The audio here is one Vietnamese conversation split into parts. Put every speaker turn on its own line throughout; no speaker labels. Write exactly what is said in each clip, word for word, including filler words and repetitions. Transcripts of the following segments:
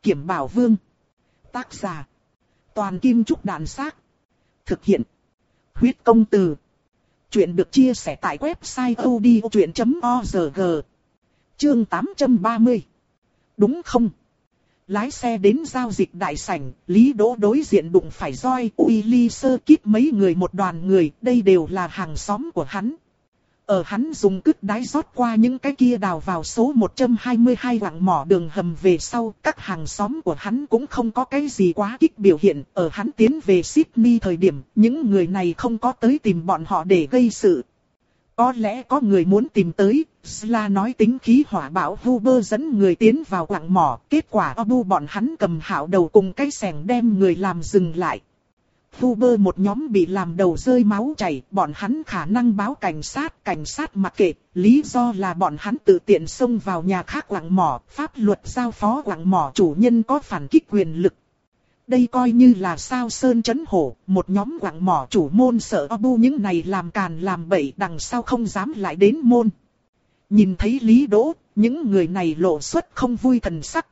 Kiểm Bảo Vương. Tác giả. Toàn Kim Trúc Đàn Xác. Thực hiện. Huyết Công Từ. Chuyện được chia sẻ tại website odchuyện chấm org. Chương tám trăm ba mươi. Đúng không? Lái xe đến giao dịch đại sảnh, Lý Đỗ đối diện đụng phải Joy, Willy Sơ Kít mấy người một đoàn người, đây đều là hàng xóm của hắn. Ở hắn dùng cứt đáy rót qua những cái kia đào vào số một trăm hai mươi hai quặng mỏ đường hầm về sau, các hàng xóm của hắn cũng không có cái gì quá kích biểu hiện. Ở hắn tiến về Sydney thời điểm, những người này không có tới tìm bọn họ để gây sự. Có lẽ có người muốn tìm tới, Sla nói tính khí hỏa bạo Huber dẫn người tiến vào quặng mỏ, kết quả Abu bọn hắn cầm hạo đầu cùng cái xẻng đem người làm dừng lại. Huber một nhóm bị làm đầu rơi máu chảy, bọn hắn khả năng báo cảnh sát, cảnh sát mặc kệ, lý do là bọn hắn tự tiện xông vào nhà khác quặng mỏ, pháp luật giao phó quặng mỏ chủ nhân có phản kích quyền lực. Đây coi như là sao sơn chấn hổ, một nhóm quặng mỏ chủ môn sợ Abu những này làm càn làm bậy đằng sau không dám lại đến môn. Nhìn thấy Lý Đỗ, những người này lộ xuất không vui thần sắc.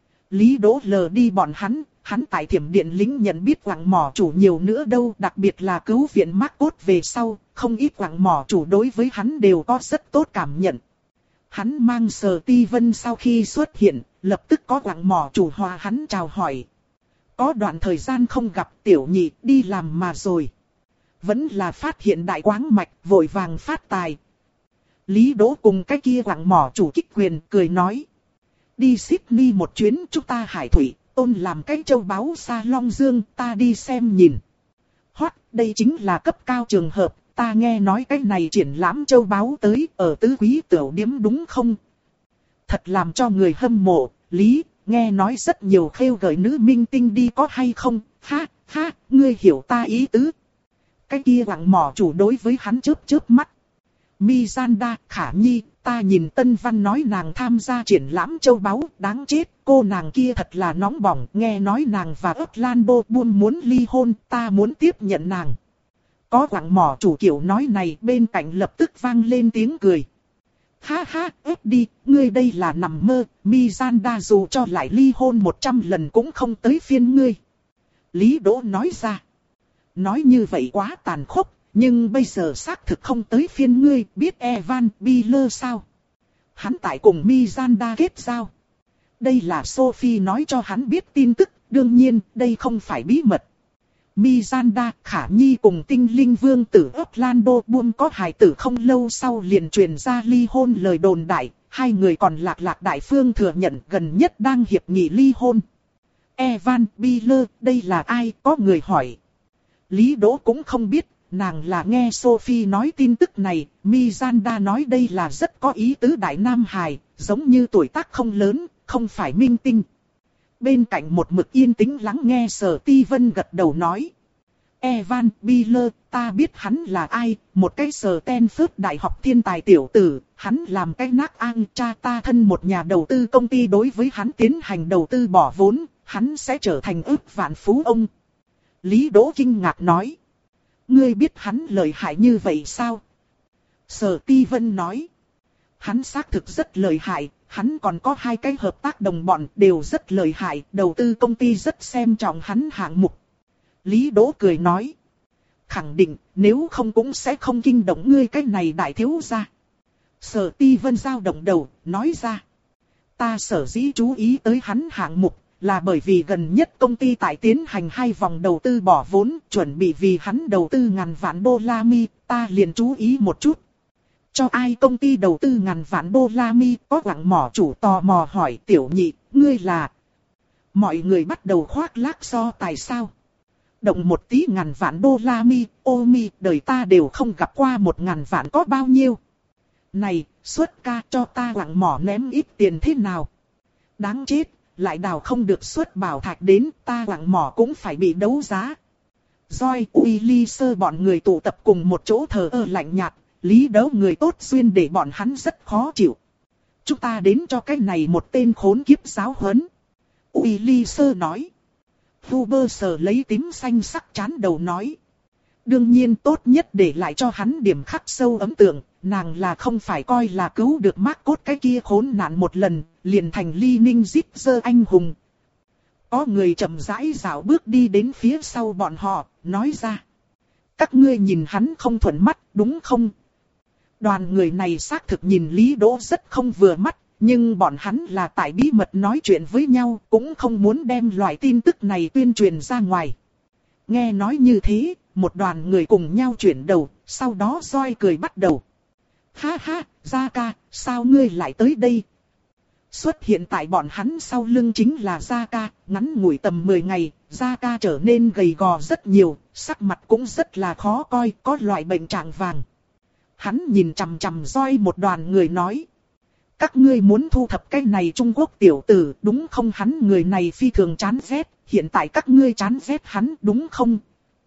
Lý Đỗ lờ đi bọn hắn. Hắn tại Thiểm Điện lính nhận biết quặng mỏ chủ nhiều nữa đâu, đặc biệt là cứu viện Marcos về sau, không ít quặng mỏ chủ đối với hắn đều có rất tốt cảm nhận. Hắn mang Sở Ti Vân sau khi xuất hiện, lập tức có quặng mỏ chủ hòa hắn chào hỏi. Có đoạn thời gian không gặp tiểu nhị đi làm mà rồi. Vẫn là phát hiện đại quáng mạch, vội vàng phát tài. Lý Đỗ cùng cái kia quặng mỏ chủ kích quyền cười nói. Đi Sydney một chuyến chúng ta hải thủy. Tôn làm cái châu báu Sa Long Dương, ta đi xem nhìn. Hoắc, đây chính là cấp cao trường hợp, ta nghe nói cái này triển lãm châu báu tới ở tứ quý tiểu điếm đúng không? Thật làm cho người hâm mộ, Lý, nghe nói rất nhiều khêu gợi nữ minh tinh đi có hay không? Ha, ha, ngươi hiểu ta ý tứ. Cái kia quặng mỏ chủ đối với hắn chớp chớp mắt. Mizanda, Khả Nhi, ta nhìn Tân Văn nói nàng tham gia triển lãm châu báu, đáng chết, cô nàng kia thật là nóng bỏng, nghe nói nàng và Orlando Bloom muốn ly hôn, ta muốn tiếp nhận nàng. Có quặng mỏ chủ kiểu nói này, bên cạnh lập tức vang lên tiếng cười. Ha ha, ép đi, ngươi đây là nằm mơ, Mizanda dù cho lại ly hôn một trăm lần cũng không tới phiên ngươi. Lý Đỗ nói ra. Nói như vậy quá tàn khốc. Nhưng bây giờ xác thực không tới phiên ngươi, biết Evan Biller sao? Hắn tại cùng Mizanda kết giao. Đây là Sophie nói cho hắn biết tin tức, đương nhiên đây không phải bí mật. Mizanda, Khả Nhi cùng tinh linh vương tử Orlando Bloom có hài tử không lâu sau liền truyền ra ly hôn lời đồn đại, hai người còn lạc lạc đại phương thừa nhận gần nhất đang hiệp nghị ly hôn. Evan Biller, đây là ai? Có người hỏi. Lý Đỗ cũng không biết. Nàng là nghe Sophie nói tin tức này, Mizanda nói đây là rất có ý tứ đại nam hài, giống như tuổi tác không lớn, không phải minh tinh. Bên cạnh một mực yên tĩnh lắng nghe Sở Ti Vân gật đầu nói. Evan Biller, ta biết hắn là ai, một cái Sở Stanford đại học thiên tài tiểu tử, hắn làm cái nát an cha ta thân một nhà đầu tư công ty đối với hắn tiến hành đầu tư bỏ vốn, hắn sẽ trở thành ức vạn phú ông. Lý Đỗ kinh ngạc nói. Ngươi biết hắn lợi hại như vậy sao? Sở Ti Vân nói. Hắn xác thực rất lợi hại, hắn còn có hai cái hợp tác đồng bọn đều rất lợi hại, đầu tư công ty rất xem trọng hắn hạng mục. Lý Đỗ cười nói. Khẳng định, nếu không cũng sẽ không kinh động ngươi cái này đại thiếu gia. Sở Ti Vân giao động đầu, nói ra. Ta sở dĩ chú ý tới hắn hạng mục. Là bởi vì gần nhất công ty tại tiến hành hai vòng đầu tư bỏ vốn, chuẩn bị vì hắn đầu tư ngàn vạn đô la mi, ta liền chú ý một chút. Cho ai công ty đầu tư ngàn vạn đô la mi, có quặng mỏ chủ tò mò hỏi tiểu nhị, ngươi là... Mọi người bắt đầu khoác lác so tài sao. Động một tí ngàn vạn đô la mi, ô mi, đời ta đều không gặp qua một ngàn vạn có bao nhiêu. Này, xuất ca cho ta quặng mỏ ném ít tiền thế nào? Đáng chết. Lại đào không được xuất bảo thạch đến, ta quặng mỏ cũng phải bị đấu giá. Joy, Willy Sơ bọn người tụ tập cùng một chỗ thờ ơ lạnh nhạt, Lý Đấu người tốt duyên để bọn hắn rất khó chịu. Chúng ta đến cho cái này một tên khốn kiếp giáo huấn. Willy Sơ nói. Huber sờ lấy tím xanh sắc chán đầu nói. Đương nhiên tốt nhất để lại cho hắn điểm khắc sâu ấn tượng, nàng là không phải coi là cứu được Marcos cái kia khốn nạn một lần, liền thành ly ninh zip dơ anh hùng. Có người chậm rãi dạo bước đi đến phía sau bọn họ, nói ra. Các ngươi nhìn hắn không thuận mắt, đúng không? Đoàn người này xác thực nhìn Lý Đỗ rất không vừa mắt, nhưng bọn hắn là tại bí mật nói chuyện với nhau, cũng không muốn đem loại tin tức này tuyên truyền ra ngoài. Nghe nói như thế, một đoàn người cùng nhau chuyển đầu, sau đó roi cười bắt đầu. Ha ha, Gia Ca, sao ngươi lại tới đây? Xuất hiện tại bọn hắn sau lưng chính là Gia Ca, ngắn ngủi tầm mười ngày, Gia Ca trở nên gầy gò rất nhiều, sắc mặt cũng rất là khó coi, có loại bệnh trạng vàng. Hắn nhìn chằm chằm roi một đoàn người nói. Các ngươi muốn thu thập cái này Trung Quốc tiểu tử, đúng không? Hắn người này phi thường chán ghét, hiện tại các ngươi chán ghét hắn, đúng không?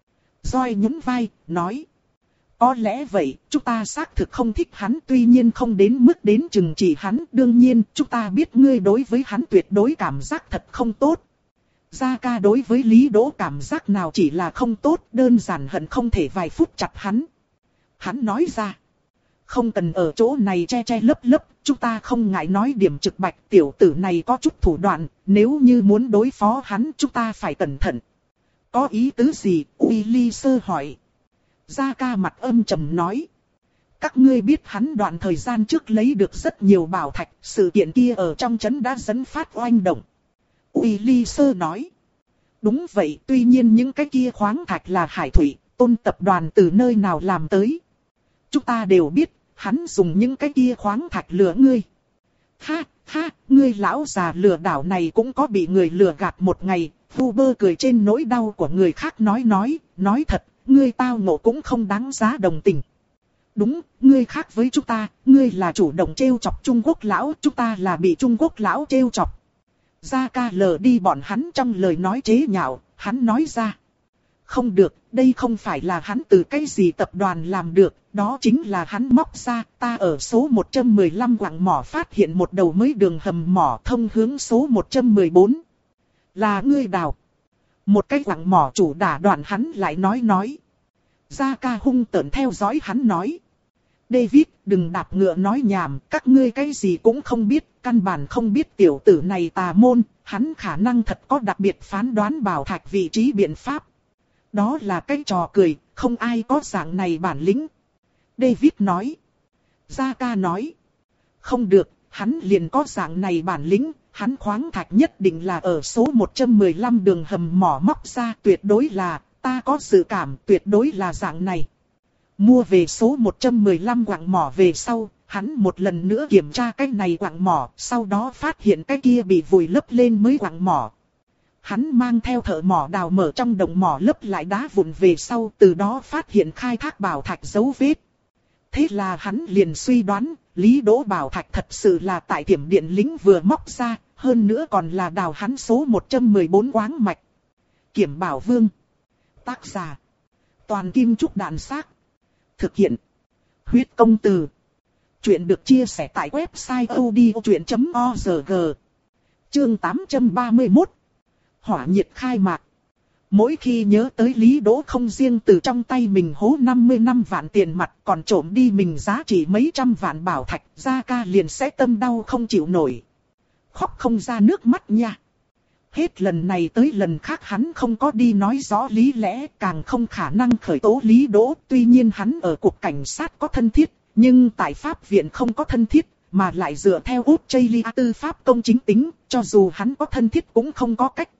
Roi nhún vai, nói. Có lẽ vậy, chúng ta xác thực không thích hắn, tuy nhiên không đến mức đến chừng trị hắn. Đương nhiên, chúng ta biết ngươi đối với hắn tuyệt đối cảm giác thật không tốt. Gia Ca đối với Lý Đỗ cảm giác nào chỉ là không tốt, đơn giản hận không thể vài phút chặt hắn. Hắn nói ra. Không cần ở chỗ này che che lấp lấp, chúng ta không ngại nói điểm trực bạch, tiểu tử này có chút thủ đoạn, nếu như muốn đối phó hắn chúng ta phải cẩn thận. Có ý tứ gì? Uy Ly Sơ hỏi. Gia Ca mặt âm trầm nói. Các ngươi biết hắn đoạn thời gian trước lấy được rất nhiều bảo thạch, sự kiện kia ở trong trấn đã dẫn phát oanh động. Uy Ly Sơ nói. Đúng vậy, tuy nhiên những cái kia khoáng thạch là hải thủy, Tôn tập đoàn từ nơi nào làm tới. Chúng ta đều biết, hắn dùng những cái kia khoáng thạch lừa ngươi. Ha, ha, ngươi lão già lừa đảo này cũng có bị người lừa gạt một ngày. Huber cười trên nỗi đau của người khác nói nói, nói thật, ngươi tao ngộ cũng không đáng giá đồng tình. Đúng, ngươi khác với chúng ta, ngươi là chủ động trêu chọc Trung Quốc lão, chúng ta là bị Trung Quốc lão trêu chọc. Gia Ca lờ đi bọn hắn trong lời nói chế nhạo, hắn nói ra. Không được, đây không phải là hắn từ cái gì tập đoàn làm được, đó chính là hắn móc ra. Ta ở số một trăm mười lăm quặng mỏ phát hiện một đầu mới đường hầm mỏ thông hướng số một trăm mười bốn. Là ngươi đào. Một cái quặng mỏ chủ đả đoạn hắn lại nói nói. Gia Ca hung tợn theo dõi hắn nói. David, đừng đạp ngựa nói nhảm, các ngươi cái gì cũng không biết, căn bản không biết tiểu tử này tà môn, hắn khả năng thật có đặc biệt phán đoán bảo thạch vị trí biện pháp. Đó là cái trò cười, không ai có dạng này bản lĩnh. David nói. Gia Ca nói. Không được, hắn liền có dạng này bản lĩnh, hắn khoáng thạch nhất định là ở số một trăm mười lăm đường hầm mỏ móc ra, tuyệt đối là, ta có dự cảm, tuyệt đối là dạng này. Mua về số một trăm mười lăm quặng mỏ về sau, hắn một lần nữa kiểm tra cái này quặng mỏ, sau đó phát hiện cái kia bị vùi lấp lên mới quặng mỏ. Hắn mang theo thợ mỏ đào mở trong đồng mỏ lấp lại đá vụn về sau, từ đó phát hiện khai thác bảo thạch dấu vết. Thế là hắn liền suy đoán, Lý Đỗ bảo thạch thật sự là tại Thiểm Điện Lĩnh vừa móc ra, hơn nữa còn là đào hắn số một trăm mười bốn quáng mạch. Kiểm Bảo Vương. Tác giả. Toàn Kim Trúc Đạn Xác. Thực hiện. Huyết Công Từ. Chuyện được chia sẻ tại website odchuyện chấm org. Chương tám trăm ba mươi mốt. Hỏa nhiệt khai mạc. Mỗi khi nhớ tới Lý Đỗ không riêng từ trong tay mình hố năm mươi năm vạn tiền mặt còn trộm đi mình giá trị mấy trăm vạn bảo thạch, Gia Ca liền sẽ tâm đau không chịu nổi. Khóc không ra nước mắt nha. Hết lần này tới lần khác hắn không có đi nói rõ lý lẽ, càng không khả năng khởi tố Lý Đỗ. Tuy nhiên hắn ở cục cảnh sát có thân thiết, nhưng tại pháp viện không có thân thiết, mà lại dựa theo Australia tư pháp công chính tính, cho dù hắn có thân thiết cũng không có cách.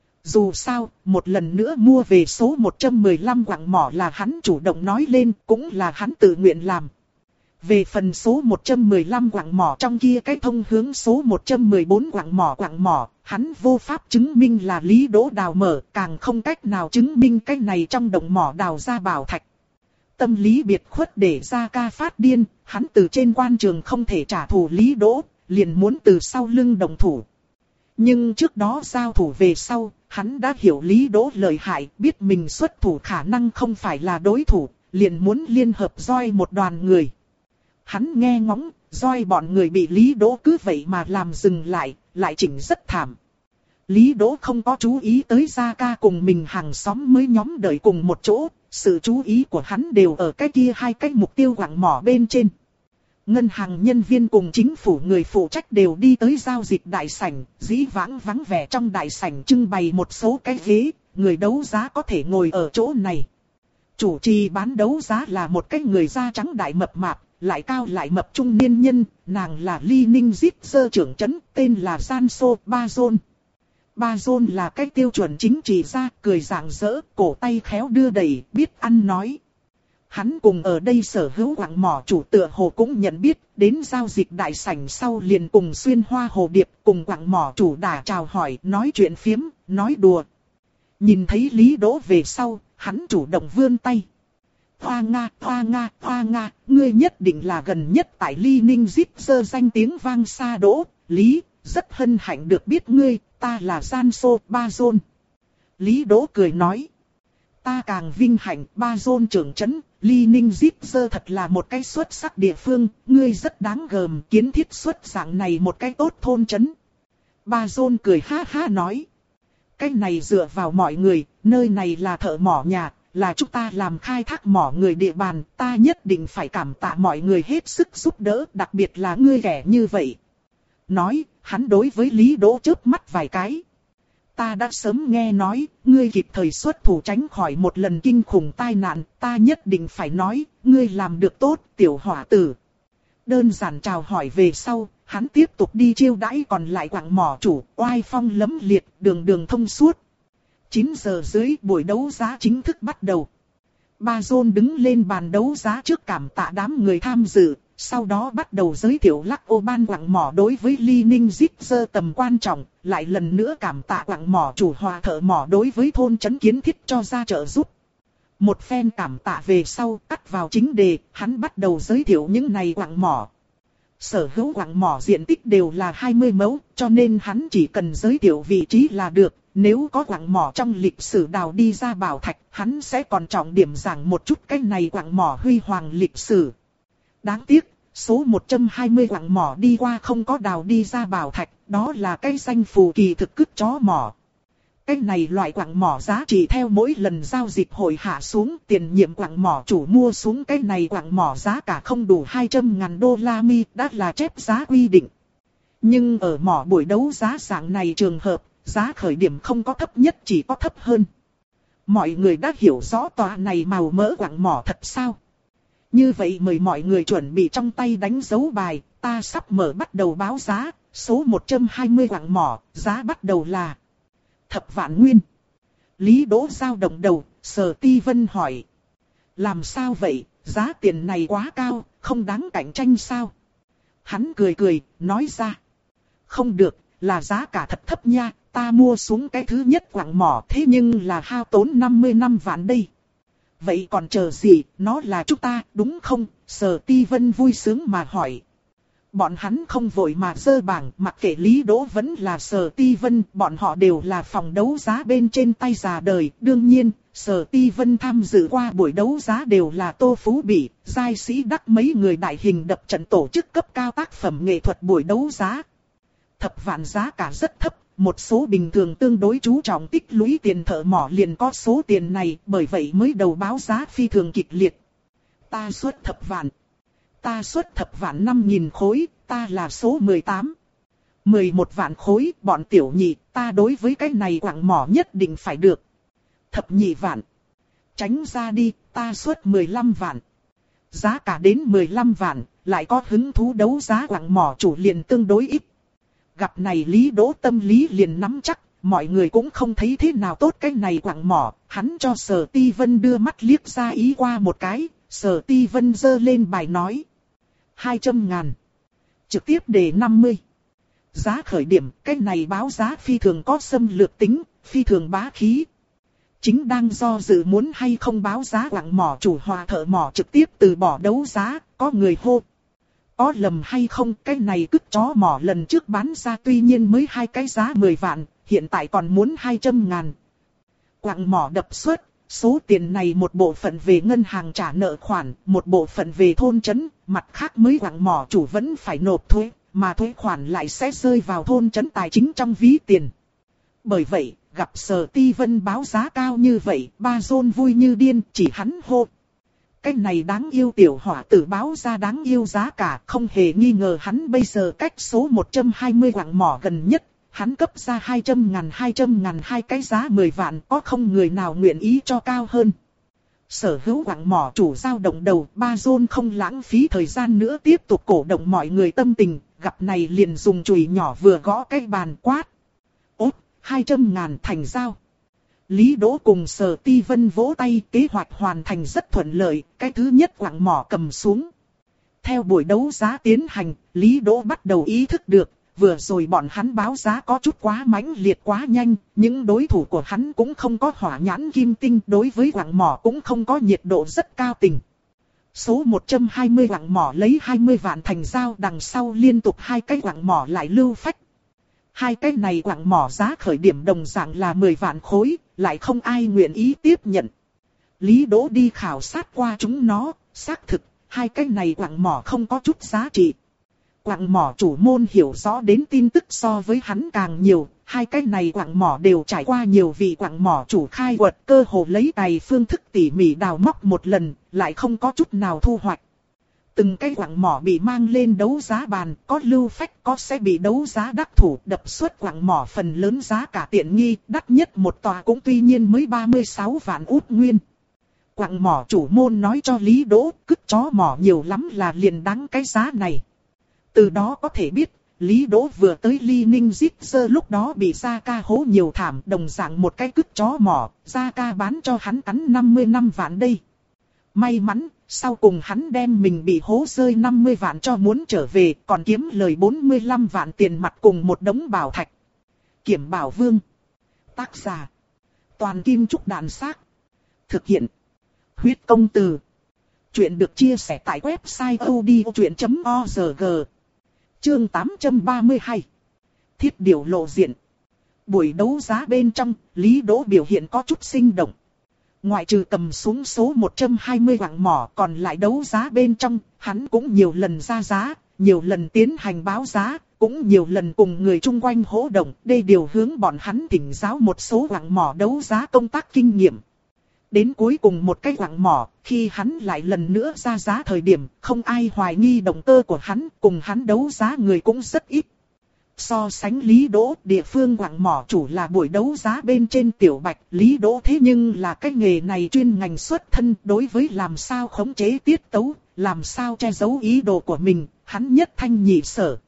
Dù sao, một lần nữa mua về số một trăm mười lăm quặng mỏ là hắn chủ động nói lên, cũng là hắn tự nguyện làm. Về phần số một trăm mười lăm quặng mỏ trong kia cái thông hướng số một trăm mười bốn quặng mỏ quặng mỏ, hắn vô pháp chứng minh là Lý Đỗ đào mở, càng không cách nào chứng minh cái này trong đồng mỏ đào ra bảo thạch. Tâm lý biệt khuất để Gia Ca phát điên, hắn từ trên quan trường không thể trả thù Lý Đỗ, liền muốn từ sau lưng đồng thủ. Nhưng trước đó giao thủ về sau, hắn đã hiểu Lý Đỗ lợi hại, biết mình xuất thủ khả năng không phải là đối thủ, liền muốn liên hợp roi một đoàn người. Hắn nghe ngóng, roi bọn người bị Lý Đỗ cứ vậy mà làm dừng lại, lại chỉnh rất thảm. Lý Đỗ không có chú ý tới Gia Ca cùng mình hàng xóm mới nhóm đợi cùng một chỗ, sự chú ý của hắn đều ở cái kia hai cái mục tiêu quặng mỏ bên trên. Ngân hàng nhân viên cùng chính phủ người phụ trách đều đi tới giao dịch đại sảnh, dĩ vãng vắng vẻ trong đại sảnh trưng bày một số cái ghế, người đấu giá có thể ngồi ở chỗ này. Chủ trì bán đấu giá là một cái người da trắng đại mập mạp, lại cao lại mập trung niên nhân, nàng là Ly Ninh Zip sơ trưởng trấn, tên là Janso Bazon. Bazon là cái tiêu chuẩn chính trị gia, cười rạng rỡ, cổ tay khéo đưa đẩy, biết ăn nói. Hắn cùng ở đây sở hữu quặng mỏ chủ tựa hồ cũng nhận biết, đến giao dịch đại sảnh sau liền cùng xuyên hoa hồ điệp, cùng quặng mỏ chủ đả chào hỏi, nói chuyện phiếm, nói đùa. Nhìn thấy Lý Đỗ về sau, hắn chủ động vươn tay. Hoa Nga, Hoa Nga, Hoa Nga, ngươi nhất định là gần nhất tại Ly Ninh Zip sơ danh tiếng vang xa Đỗ, Lý, rất hân hạnh được biết ngươi, ta là Janso Bazon. Lý Đỗ cười nói. Ta càng vinh hạnh, Bazon trưởng trấn, Ly Ninh Zip sơ thật là một cái xuất sắc địa phương, ngươi rất đáng gờm, kiến thiết xuất dạng này một cái tốt thôn trấn. Bazon cười ha ha nói. Cái này dựa vào mọi người, nơi này là thợ mỏ nhà, là chúng ta làm khai thác mỏ người địa bàn, ta nhất định phải cảm tạ mọi người hết sức giúp đỡ, đặc biệt là ngươi ghẻ như vậy. Nói, hắn đối với Lý Đỗ chớp mắt vài cái. Ta đã sớm nghe nói, ngươi kịp thời xuất thủ tránh khỏi một lần kinh khủng tai nạn, ta nhất định phải nói, ngươi làm được tốt, tiểu hỏa tử. Đơn giản chào hỏi về sau, hắn tiếp tục đi chiêu đãi còn lại quặng mỏ chủ, oai phong lẫm liệt, đường đường thông suốt. chín giờ dưới buổi đấu giá chính thức bắt đầu. Bazon đứng lên bàn đấu giá trước cảm tạ đám người tham dự, sau đó bắt đầu giới thiệu lắc ô ban quặng mỏ đối với Ly Ninh Zip sơ tầm quan trọng, lại lần nữa cảm tạ quặng mỏ chủ hòa thợ mỏ đối với thôn trấn kiến thiết cho ra trợ giúp. Một phen cảm tạ về sau, cắt vào chính đề, hắn bắt đầu giới thiệu những này quặng mỏ. Sở hữu quặng mỏ diện tích đều là hai mươi mẫu, cho nên hắn chỉ cần giới thiệu vị trí là được. Nếu có quặng mỏ trong lịch sử đào đi ra bảo thạch, hắn sẽ còn trọng điểm giảng một chút cái này quặng mỏ huy hoàng lịch sử. Đáng tiếc, số một trăm hai mươi quặng mỏ đi qua không có đào đi ra bảo thạch, đó là cái danh phù kỳ thực cứt chó mỏ. Cái này loại quặng mỏ giá trị theo mỗi lần giao dịch hội hạ xuống, tiền nhiệm quặng mỏ chủ mua xuống cái này quặng mỏ giá cả không đủ hai trăm ngàn đô la Mi, đã là chép giá quy định. Nhưng ở mỏ buổi đấu giá dạng này trường hợp, giá khởi điểm không có thấp nhất chỉ có thấp hơn. Mọi người đã hiểu rõ tòa này màu mỡ quặng mỏ thật sao? Như vậy mời mọi người chuẩn bị trong tay đánh dấu bài, ta sắp mở bắt đầu báo giá, số một trăm hai mươi quặng mỏ, giá bắt đầu là thập vạn nguyên. Lý Đỗ dao động đầu, Sở Ti Vân hỏi. Làm sao vậy, giá tiền này quá cao, không đáng cạnh tranh sao? Hắn cười cười, nói ra. Không được, là giá cả thật thấp nha, ta mua xuống cái thứ nhất quặng mỏ thế nhưng là hao tốn năm mươi năm vạn đây. Vậy còn chờ gì, nó là chúng ta, đúng không? Sở Ti Vân vui sướng mà hỏi. Bọn hắn không vội mà dơ bảng, mặc kệ Lý Đỗ vẫn là Sở Ti Vân, bọn họ đều là phòng đấu giá bên trên tay già đời. Đương nhiên, Sở Ti Vân tham dự qua buổi đấu giá đều là Tô Phú Bỉ, giai sĩ đắc mấy người đại hình đập trận tổ chức cấp cao tác phẩm nghệ thuật buổi đấu giá. Thập vạn giá cả rất thấp, một số bình thường tương đối chú trọng tích lũy tiền thợ mỏ liền có số tiền này, bởi vậy mới đầu báo giá phi thường kịch liệt. Ta xuất thập vạn. Ta xuất thập vạn năm nghìn khối, ta là số mười tám. mười một vạn khối, bọn tiểu nhị, ta đối với cái này quặng mỏ nhất định phải được. Thập nhị vạn. Tránh ra đi, ta xuất mười lăm vạn. Giá cả đến mười lăm vạn, lại có hứng thú đấu giá quặng mỏ chủ liền tương đối ít. Gặp này Lý Đỗ tâm lý liền nắm chắc, mọi người cũng không thấy thế nào tốt cái này quặng mỏ, hắn cho Sở Ti Vân đưa mắt liếc ra ý qua một cái, Sở Ti Vân giơ lên bài nói. hai trăm ngàn. Trực tiếp để năm mươi. Giá khởi điểm, cái này báo giá phi thường có xâm lược tính, phi thường bá khí. Chính đang do dự muốn hay không báo giá quặng mỏ chủ hòa thợ mỏ trực tiếp từ bỏ đấu giá, có người hô. Có lầm hay không, cái này cứt chó mỏ lần trước bán ra tuy nhiên mới hai cái giá mười vạn, hiện tại còn muốn hai trăm ngàn. Quặng mỏ đập xuất, số tiền này một bộ phận về ngân hàng trả nợ khoản, một bộ phận về thôn trấn, mặt khác mới quặng mỏ chủ vẫn phải nộp thuế, mà thuế khoản lại sẽ rơi vào thôn trấn tài chính trong ví tiền. Bởi vậy, gặp Sở Ti Vân báo giá cao như vậy, Bazon vui như điên, chỉ hắn hô. cái này đáng yêu tiểu hỏa tử báo ra đáng yêu giá cả, không hề nghi ngờ hắn bây giờ cách số một trăm hai mươi quặng mỏ gần nhất. Hắn cấp ra hai trăm ngàn hai trăm ngàn hai cái giá mười vạn, có không người nào nguyện ý cho cao hơn. Sở hữu quặng mỏ chủ dao động đầu, ba John không lãng phí thời gian nữa tiếp tục cổ động mọi người tâm tình, gặp này liền dùng chùy nhỏ vừa gõ cái bàn quát. Ốt, hai trăm ngàn thành giao. Lý Đỗ cùng Sở Ti Vân vỗ tay, kế hoạch hoàn thành rất thuận lợi, cái thứ nhất quặng mỏ cầm xuống. Theo buổi đấu giá tiến hành, Lý Đỗ bắt đầu ý thức được, vừa rồi bọn hắn báo giá có chút quá mãnh liệt quá nhanh, những đối thủ của hắn cũng không có hỏa nhãn kim tinh, đối với quặng mỏ cũng không có nhiệt độ rất cao tình. Số một trăm hai mươi quặng mỏ lấy hai mươi vạn thành giao, đằng sau liên tục hai cái quặng mỏ lại lưu phách. Hai cái này quặng mỏ giá khởi điểm đồng dạng là mười vạn khối, lại không ai nguyện ý tiếp nhận. Lý Đỗ đi khảo sát qua chúng nó, xác thực, hai cái này quặng mỏ không có chút giá trị. Quặng mỏ chủ môn hiểu rõ đến tin tức so với hắn càng nhiều, hai cái này quặng mỏ đều trải qua nhiều vị quặng mỏ chủ khai quật, cơ hồ lấy tài phương thức tỉ mỉ đào móc một lần, lại không có chút nào thu hoạch. Từng cái quặng mỏ bị mang lên đấu giá bàn, có lưu phách có sẽ bị đấu giá đắc thủ, đập suất quặng mỏ phần lớn giá cả tiện nghi, đắt nhất một tòa cũng tuy nhiên mới ba mươi sáu vạn út nguyên. Quặng mỏ chủ môn nói cho Lý Đỗ, cứt chó mỏ nhiều lắm là liền đáng cái giá này. Từ đó có thể biết, Lý Đỗ vừa tới Ly Ninh Zipser lúc đó bị Gia Ca hố nhiều thảm, đồng dạng một cái cứt chó mỏ, Gia Ca bán cho hắn cắn năm mươi lăm vạn đây. May mắn, sau cùng hắn đem mình bị hố rơi năm mươi vạn cho muốn trở về, còn kiếm lời bốn mươi lăm vạn tiền mặt cùng một đống bảo thạch. Kiểm Bảo Vương. Tác giả. Toàn Kim Trúc Đàn Xác. Thực hiện. Huyết Công Từ. Chuyện được chia sẻ tại website odchuyện chấm org. Chương tám trăm ba mươi hai. Thiết điều lộ diện. Buổi đấu giá bên trong, Lý Đỗ biểu hiện có chút sinh động. Ngoại trừ cầm xuống số một trăm hai mươi quặng mỏ, còn lại đấu giá bên trong, hắn cũng nhiều lần ra giá, nhiều lần tiến hành báo giá, cũng nhiều lần cùng người chung quanh hỗ động, đây điều hướng bọn hắn thỉnh giáo một số quặng mỏ đấu giá công tác kinh nghiệm. Đến cuối cùng một cái quặng mỏ, khi hắn lại lần nữa ra giá thời điểm, không ai hoài nghi động cơ của hắn, cùng hắn đấu giá người cũng rất ít. So sánh Lý Đỗ, địa phương quặng mỏ chủ là buổi đấu giá bên trên tiểu bạch, Lý Đỗ thế nhưng là cái nghề này chuyên ngành xuất thân, đối với làm sao khống chế tiết tấu, làm sao che giấu ý đồ của mình, hắn nhất thanh nhị sở.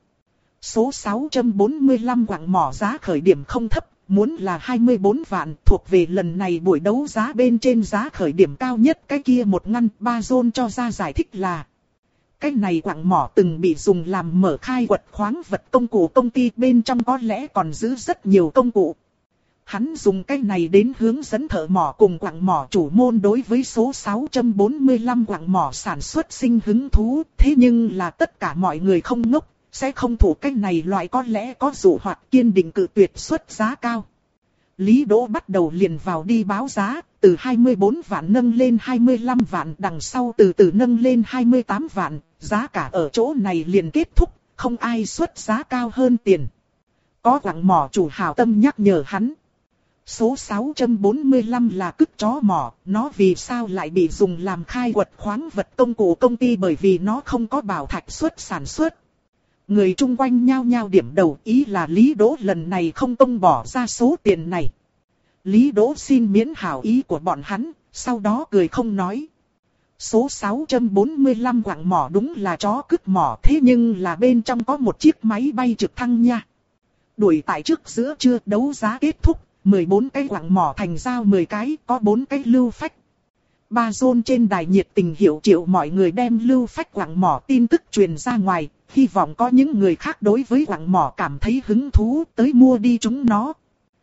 Số sáu trăm bốn mươi lăm quặng mỏ giá khởi điểm không thấp, muốn là hai mươi bốn vạn, thuộc về lần này buổi đấu giá bên trên giá khởi điểm cao nhất, cái kia một ngăn, ba John cho ra giải thích là. Cái này quặng mỏ từng bị dùng làm mở khai quật khoáng vật công cụ, công ty bên trong có lẽ còn giữ rất nhiều công cụ. Hắn dùng cái này đến hướng dẫn thợ mỏ cùng quặng mỏ chủ môn đối với số sáu trăm bốn mươi lăm quặng mỏ sản xuất sinh hứng thú, thế nhưng là tất cả mọi người không ngốc, sẽ không thủ cái này loại có lẽ có dụ hoặc kiên định cự tuyệt xuất giá cao. Lý Đỗ bắt đầu liền vào đi báo giá, từ hai mươi bốn vạn nâng lên hai mươi lăm vạn, đằng sau từ từ nâng lên hai mươi tám vạn, giá cả ở chỗ này liền kết thúc, không ai xuất giá cao hơn tiền. Có quặng mỏ chủ hảo tâm nhắc nhở hắn. Số sáu trăm bốn mươi lăm là cứt chó mỏ, nó vì sao lại bị dùng làm khai quật khoáng vật công cụ công ty, bởi vì nó không có bảo thạch xuất sản xuất. Người chung quanh nhao nhao điểm đầu, ý là Lý Đỗ lần này không công bỏ ra số tiền này. Lý Đỗ xin miễn hảo ý của bọn hắn, sau đó cười không nói. Số sáu trăm bốn mươi lăm quặng mỏ đúng là chó cứt mỏ, thế nhưng là bên trong có một chiếc máy bay trực thăng nha. Đuổi tại trước giữa trưa đấu giá kết thúc, mười bốn cái quặng mỏ thành giao mười cái, có bốn cái lưu phách. Ba John trên đài nhiệt tình hiệu triệu mọi người đem lưu phách quặng mỏ tin tức truyền ra ngoài, hy vọng có những người khác đối với quặng mỏ cảm thấy hứng thú tới mua đi chúng nó.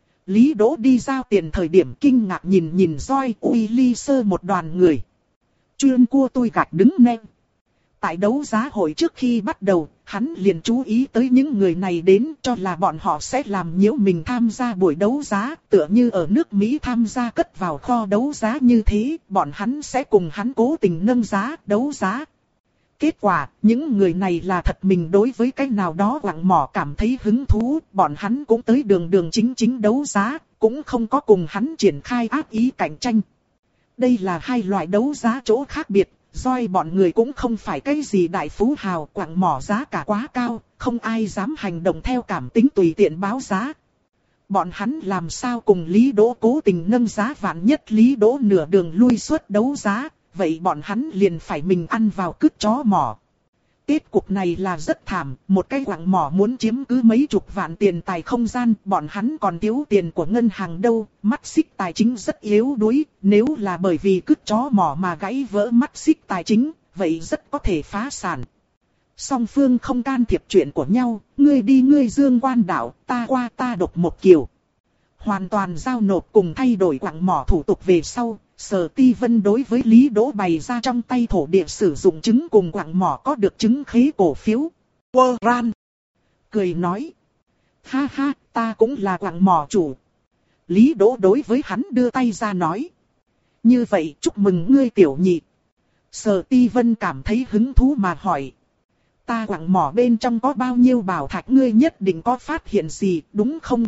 Lý Đỗ đi giao tiền thời điểm kinh ngạc nhìn nhìn Joy Uy một đoàn người. Chuyên cua tôi gạch đứng nè. Tại đấu giá hội trước khi bắt đầu, hắn liền chú ý tới những người này đến, cho là bọn họ sẽ làm nhiễu mình tham gia buổi đấu giá, tựa như ở nước Mỹ tham gia cất vào kho đấu giá như thế, bọn hắn sẽ cùng hắn cố tình nâng giá, đấu giá. Kết quả, những người này là thật mình đối với cái nào đó quặng mỏ cảm thấy hứng thú, bọn hắn cũng tới đường đường chính chính đấu giá, cũng không có cùng hắn triển khai ác ý cạnh tranh. Đây là hai loại đấu giá chỗ khác biệt, Doi bọn người cũng không phải cái gì đại phú hào, quặng mỏ giá cả quá cao, không ai dám hành động theo cảm tính tùy tiện báo giá. Bọn hắn làm sao cùng Lý Đỗ cố tình nâng giá, vạn nhất Lý Đỗ nửa đường lui suất đấu giá, vậy bọn hắn liền phải mình ăn vào cứt chó mỏ. Kết cục này là rất thảm, một cái quặng mỏ muốn chiếm cứ mấy chục vạn tiền tài không gian, bọn hắn còn thiếu tiền của ngân hàng đâu, mắt xích tài chính rất yếu đuối, nếu là bởi vì cứt chó mỏ mà gãy vỡ mắt xích tài chính, vậy rất có thể phá sản. Song phương không can thiệp chuyện của nhau, ngươi đi ngươi dương quan đảo, ta qua ta độc một kiều. Hoàn toàn giao nộp cùng thay đổi quặng mỏ thủ tục về sau, Sở Ti Vân đối với Lý Đỗ bày ra trong tay thổ địa sử dụng chứng cùng quặng mỏ có được chứng khế cổ phiếu. Warren cười nói, ha ha, ta cũng là quặng mỏ chủ. Lý Đỗ đối với hắn đưa tay ra nói, như vậy chúc mừng ngươi tiểu nhị. Sở Ti Vân cảm thấy hứng thú mà hỏi, ta quặng mỏ bên trong có bao nhiêu bảo thạch, ngươi nhất định có phát hiện gì, đúng không?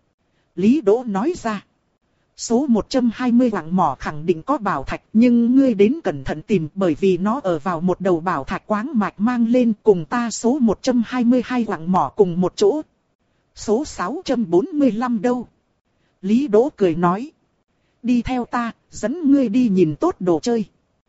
Lý Đỗ nói ra, số một trăm hai mươi quặng mỏ khẳng định có bảo thạch, nhưng ngươi đến cẩn thận tìm, bởi vì nó ở vào một đầu bảo thạch quáng mạch mang lên, cùng ta số một trăm hai mươi hai quặng mỏ cùng một chỗ. Số sáu trăm bốn mươi lăm đâu? Lý Đỗ cười nói, đi theo ta, dẫn ngươi đi nhìn tốt đồ chơi.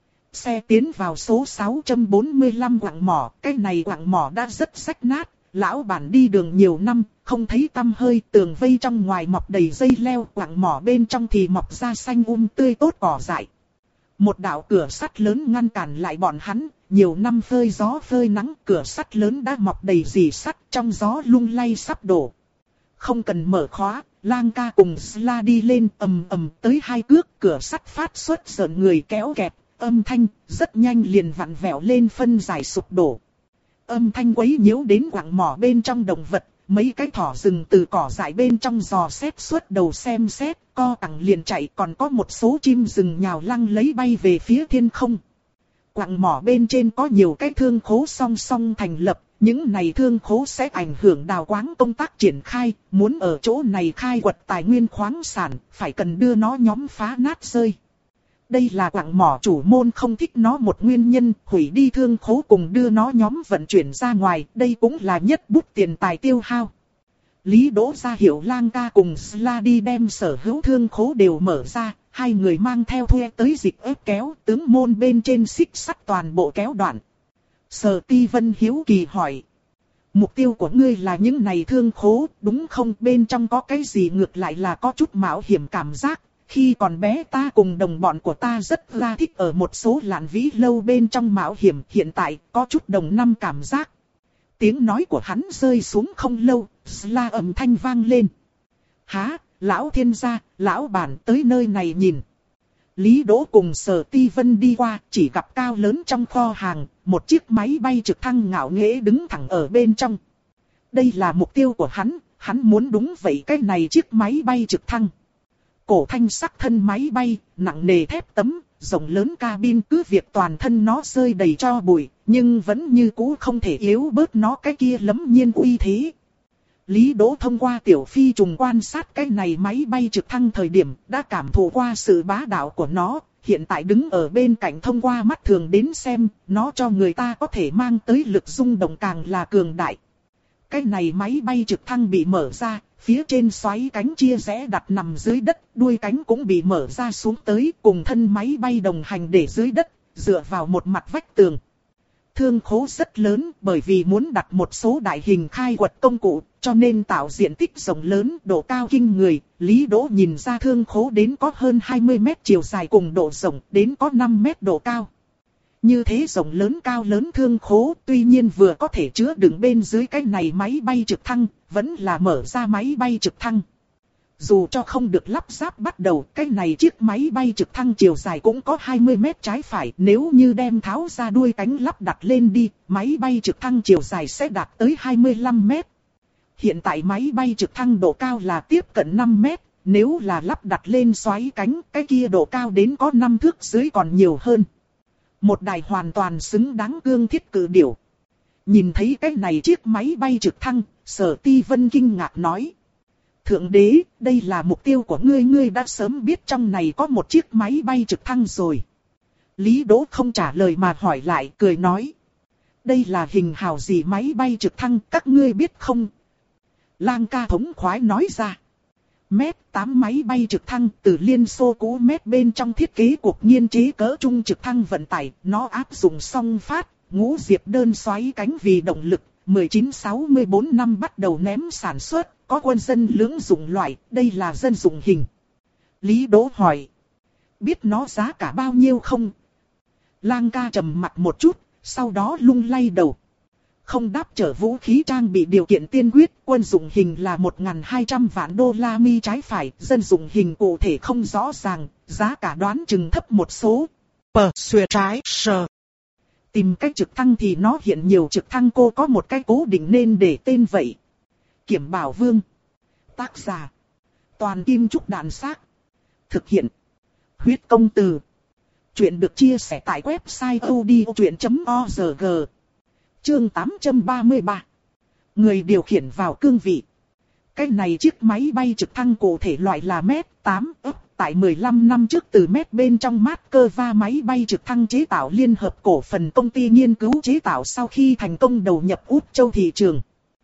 Xe tiến vào số sáu trăm bốn mươi lăm quặng mỏ, cái này quặng mỏ đã rất rách nát, lão bản đi đường nhiều năm, không thấy tăm hơi, tường vây trong ngoài mọc đầy dây leo, quặng mỏ bên trong thì mọc ra xanh um tươi tốt cỏ dại. Một đạo cửa sắt lớn ngăn cản lại bọn hắn, nhiều năm phơi gió phơi nắng, cửa sắt lớn đã mọc đầy rỉ sắt, trong gió lung lay sắp đổ. Không cần mở khóa, Lang ca cùng Sla đi lên, ầm ầm tới hai cước, cửa sắt phát xuất giận người kéo kẹt, âm thanh rất nhanh liền vặn vẹo lên phân giải sụp đổ. Âm thanh quấy nhiễu đến quặng mỏ bên trong động vật, mấy cái thỏ rừng từ cỏ dại bên trong giò xét suốt đầu xem xét, co cẳng liền chạy, còn có một số chim rừng nhào lăng lấy bay về phía thiên không. Quặng mỏ bên trên có nhiều cái thương khố song song thành lập, những này thương khố sẽ ảnh hưởng đào quáng công tác triển khai, muốn ở chỗ này khai quật tài nguyên khoáng sản, phải cần đưa nó nhóm phá nát rơi. Đây là quặng mỏ chủ môn không thích nó một nguyên nhân, hủy đi thương khố cùng đưa nó nhóm vận chuyển ra ngoài, đây cũng là nhất bút tiền tài tiêu hao. Lý Đỗ ra hiệu Lang ca cùng Sla đi đem sở hữu thương khố đều mở ra, hai người mang theo thuê tới dịch ép kéo, tướng môn bên trên xích sắt toàn bộ kéo đoạn. Sở Ti Vân hiếu kỳ hỏi, mục tiêu của ngươi là những này thương khố, đúng không? Bên trong có cái gì ngược lại là có chút mạo hiểm cảm giác. Khi còn bé ta cùng đồng bọn của ta rất là thích ở một số lạn vĩ lâu bên trong mạo hiểm, hiện tại có chút đồng năm cảm giác. Tiếng nói của hắn rơi xuống không lâu, Sla âm thanh vang lên. Há, lão thiên gia, lão bản tới nơi này nhìn. Lý Đỗ cùng Sở Ti Vân đi qua, chỉ gặp cao lớn trong kho hàng, một chiếc máy bay trực thăng ngạo nghễ đứng thẳng ở bên trong. Đây là mục tiêu của hắn, hắn muốn đúng vậy cái này chiếc máy bay trực thăng. Cổ thanh sắc thân máy bay, nặng nề thép tấm, rộng lớn cabin, cứ việc toàn thân nó rơi đầy tro bụi, nhưng vẫn như cũ không thể yếu bớt nó cái kia lẫm nhiên uy thế. Lý Đỗ thông qua tiểu phi trùng quan sát cái này máy bay trực thăng thời điểm, đã cảm thụ qua sự bá đạo của nó, hiện tại đứng ở bên cạnh thông qua mắt thường đến xem, nó cho người ta có thể mang tới lực rung động càng là cường đại. Cái này máy bay trực thăng bị mở ra, phía trên xoáy cánh chia rẽ đặt nằm dưới đất, đuôi cánh cũng bị mở ra xuống tới, cùng thân máy bay đồng hành để dưới đất, dựa vào một mặt vách tường. Thương khố rất lớn, bởi vì muốn đặt một số đại hình khai quật công cụ, cho nên tạo diện tích rộng lớn, độ cao kinh người. Lý Đỗ nhìn ra thương khố đến có hơn hai mươi mét chiều dài cùng độ rộng đến có năm mét độ cao. Như thế rộng lớn cao lớn thương khố, tuy nhiên vừa có thể chứa đựng bên dưới cái này máy bay trực thăng, vẫn là mở ra máy bay trực thăng. Dù cho không được lắp ráp bắt đầu, cái này chiếc máy bay trực thăng chiều dài cũng có hai mươi mét trái phải. Nếu như đem tháo ra đuôi cánh lắp đặt lên đi, máy bay trực thăng chiều dài sẽ đạt tới hai mươi lăm mét. Hiện tại máy bay trực thăng độ cao là tiếp cận năm mét, nếu là lắp đặt lên xoáy cánh, cái kia độ cao đến có năm thước dưới còn nhiều hơn. Một đài hoàn toàn xứng đáng cương thiết cự điểu. Nhìn thấy cái này chiếc máy bay trực thăng, Sở Ti Vân kinh ngạc nói. Thượng đế, đây là mục tiêu của ngươi, ngươi đã sớm biết trong này có một chiếc máy bay trực thăng rồi. Lý Đỗ không trả lời mà hỏi lại, cười nói. Đây là hình hào gì máy bay trực thăng, các ngươi biết không? Lang ca thống khoái nói ra. Mét tám máy bay trực thăng từ Liên Xô cũ mét bên trong thiết kế cuộc nghiên chế cỡ trung trực thăng vận tải. Nó áp dụng song phát, ngũ diệp đơn xoáy cánh vì động lực. một chín sáu tư năm bắt đầu ném sản xuất, có quân dân lưỡng dụng loại, đây là dân dụng hình. Lý Đỗ hỏi. Biết nó giá cả bao nhiêu không? Lang ca trầm mặt một chút, sau đó lung lay đầu. Không đáp trở vũ khí trang bị điều kiện tiên quyết, quân dụng hình là một nghìn hai trăm vạn đô la mi trái phải, dân dụng hình cụ thể không rõ ràng, giá cả đoán chừng thấp một số. Pờ xuyệt trái sờ. Tìm cách trực thăng thì nó hiện nhiều trực thăng cô có một cái cố định nên để tên vậy. Kiểm Bảo Vương. Tác giả. Toàn Kim Trúc Đạn Xác. Thực hiện. Huyết Công Từ. Chuyện được chia sẻ tại website odchuyện chấm org. Chương tám trăm ba mươi ba. Người điều khiển vào cương vị. Cái này chiếc máy bay trực thăng cụ thể loại là mét tám ấp. Tại mười lăm năm trước từ mét bên trong Moscow máy bay trực thăng chế tạo Liên Hợp Cổ phần công ty nghiên cứu chế tạo sau khi thành công đầu nhập Úc Châu thị trường.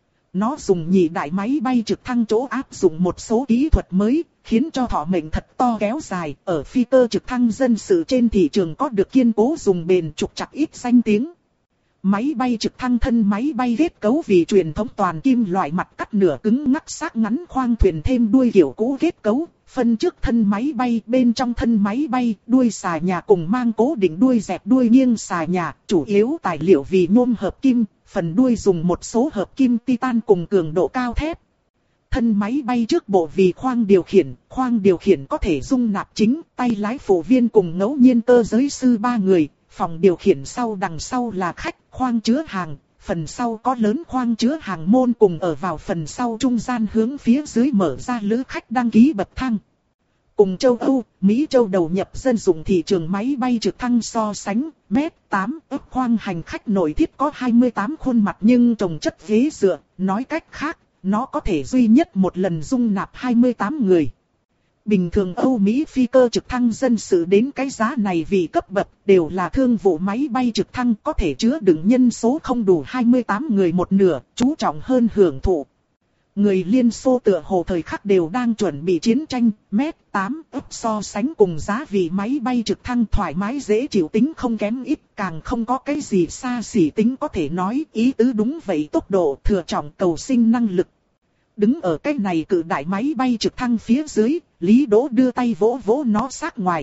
Nó dùng nhị đại máy bay trực thăng chỗ áp dụng một số kỹ thuật mới, khiến cho thọ mệnh thật to kéo dài, ở phi cơ trực thăng dân sự trên thị trường có được kiên cố dùng bền trục trặc ít danh tiếng. Máy bay trực thăng thân máy bay kết cấu vì truyền thống toàn kim loại mặt cắt nửa cứng ngắc xác ngắn khoang thuyền thêm đuôi kiểu cũ kết cấu, phân trước thân máy bay bên trong thân máy bay, đuôi xà nhà cùng mang cố định đuôi dẹp đuôi nghiêng xà nhà, chủ yếu tài liệu vì nhôm hợp kim, phần đuôi dùng một số hợp kim titan cùng cường độ cao thép. Thân máy bay trước bộ vì khoang điều khiển, khoang điều khiển có thể dung nạp chính, tay lái phụ viên cùng ngẫu nhiên cơ giới sư ba người. Phòng điều khiển sau đằng sau là khách, khoang chứa hàng, phần sau có lớn khoang chứa hàng môn cùng ở vào phần sau trung gian hướng phía dưới mở ra lữ khách đăng ký bậc thang. Cùng châu Âu, Mỹ châu đầu nhập dân dụng thị trường máy bay trực thăng so sánh, mét tám ấp khoang hành khách nội thiết có hai mươi tám khuôn mặt nhưng trồng chất ghế dựa, nói cách khác, nó có thể duy nhất một lần dung nạp hai mươi tám người. Bình thường Âu Mỹ phi cơ trực thăng dân sự đến cái giá này vì cấp bậc đều là thương vụ máy bay trực thăng có thể chứa đựng nhân số không đủ hai mươi tám người một nửa, chú trọng hơn hưởng thụ. Người Liên Xô tựa hồ thời khắc đều đang chuẩn bị chiến tranh, mét tám ấp so sánh cùng giá vì máy bay trực thăng thoải mái dễ chịu tính không kém ít, càng không có cái gì xa xỉ tính có thể nói, ý tứ đúng vậy tốc độ thừa trọng cầu sinh năng lực. Đứng ở cái này cự đại máy bay trực thăng phía dưới, Lý Đỗ đưa tay vỗ vỗ nó sát ngoài.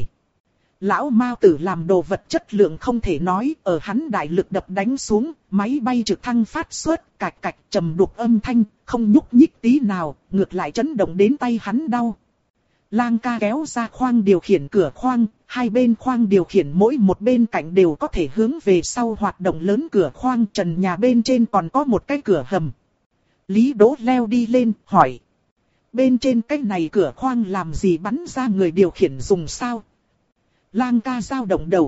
Lão Mao Tử làm đồ vật chất lượng không thể nói, ở hắn đại lực đập đánh xuống, máy bay trực thăng phát xuất, cạch cạch trầm đục âm thanh, không nhúc nhích tí nào, ngược lại chấn động đến tay hắn đau. Lang ca kéo ra khoang điều khiển cửa khoang, hai bên khoang điều khiển mỗi một bên cạnh đều có thể hướng về sau hoạt động lớn cửa khoang, trần nhà bên trên còn có một cái cửa hầm. Lý Đỗ leo đi lên, hỏi. Bên trên cái này cửa khoang làm gì bắn ra người điều khiển dùng sao? Lang ca dao động đầu.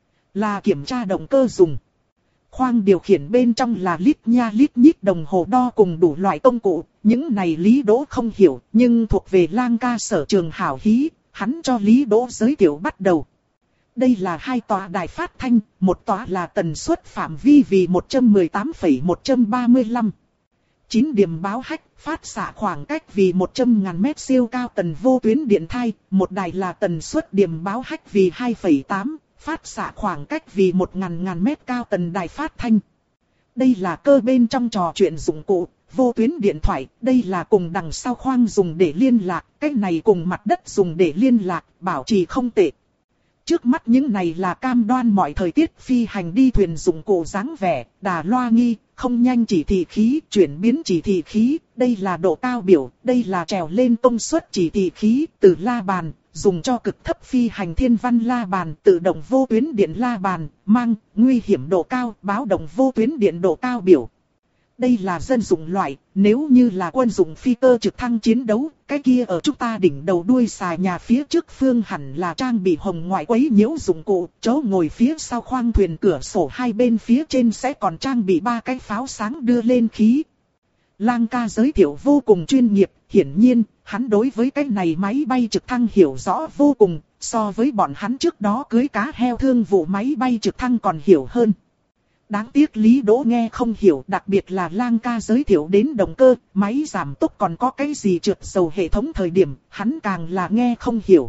Là kiểm tra động cơ dùng. Khoang điều khiển bên trong là lít nha lít nhít đồng hồ đo cùng đủ loại công cụ. Những này Lý Đỗ không hiểu, nhưng thuộc về Lang ca sở trường hảo hí. Hắn cho Lý Đỗ giới thiệu bắt đầu. Đây là hai tòa đài phát thanh, một tòa là tần suất phạm vi vì một trăm mười tám phẩy một trăm ba mươi lăm. chín điểm báo hách, phát xạ khoảng cách vì một trăm nghìn mét siêu cao tần vô tuyến điện thai, một đài là tần suất điểm báo hách vì hai phẩy tám, phát xạ khoảng cách vì một nghìn mét cao tần đài phát thanh. Đây là cơ bên trong trò chuyện dụng cụ, vô tuyến điện thoại, đây là cùng đằng sau khoang dùng để liên lạc, cái này cùng mặt đất dùng để liên lạc, bảo trì không tệ. Trước mắt những này là cam đoan mọi thời tiết phi hành đi thuyền dụng cụ dáng vẻ, đà loa nghi, không nhanh chỉ thị khí, chuyển biến chỉ thị khí, đây là độ cao biểu, đây là trèo lên công suất chỉ thị khí, từ la bàn, dùng cho cực thấp phi hành thiên văn la bàn, tự động vô tuyến điện la bàn, mang, nguy hiểm độ cao, báo động vô tuyến điện độ cao biểu. Đây là dân dụng loại, nếu như là quân dụng phi cơ trực thăng chiến đấu, cái kia ở chúng ta đỉnh đầu đuôi xà nhà phía trước phương hẳn là trang bị hồng ngoại quấy nhiễu dụng cụ, chỗ ngồi phía sau khoang thuyền cửa sổ hai bên phía trên sẽ còn trang bị ba cái pháo sáng đưa lên khí. Lang ca giới thiệu vô cùng chuyên nghiệp, hiển nhiên, hắn đối với cái này máy bay trực thăng hiểu rõ vô cùng, so với bọn hắn trước đó cưới cá heo thương vụ máy bay trực thăng còn hiểu hơn. Đáng tiếc Lý Đỗ nghe không hiểu, đặc biệt là Lang ca giới thiệu đến động cơ, máy giảm tốc còn có cái gì trượt dầu hệ thống thời điểm, hắn càng là nghe không hiểu.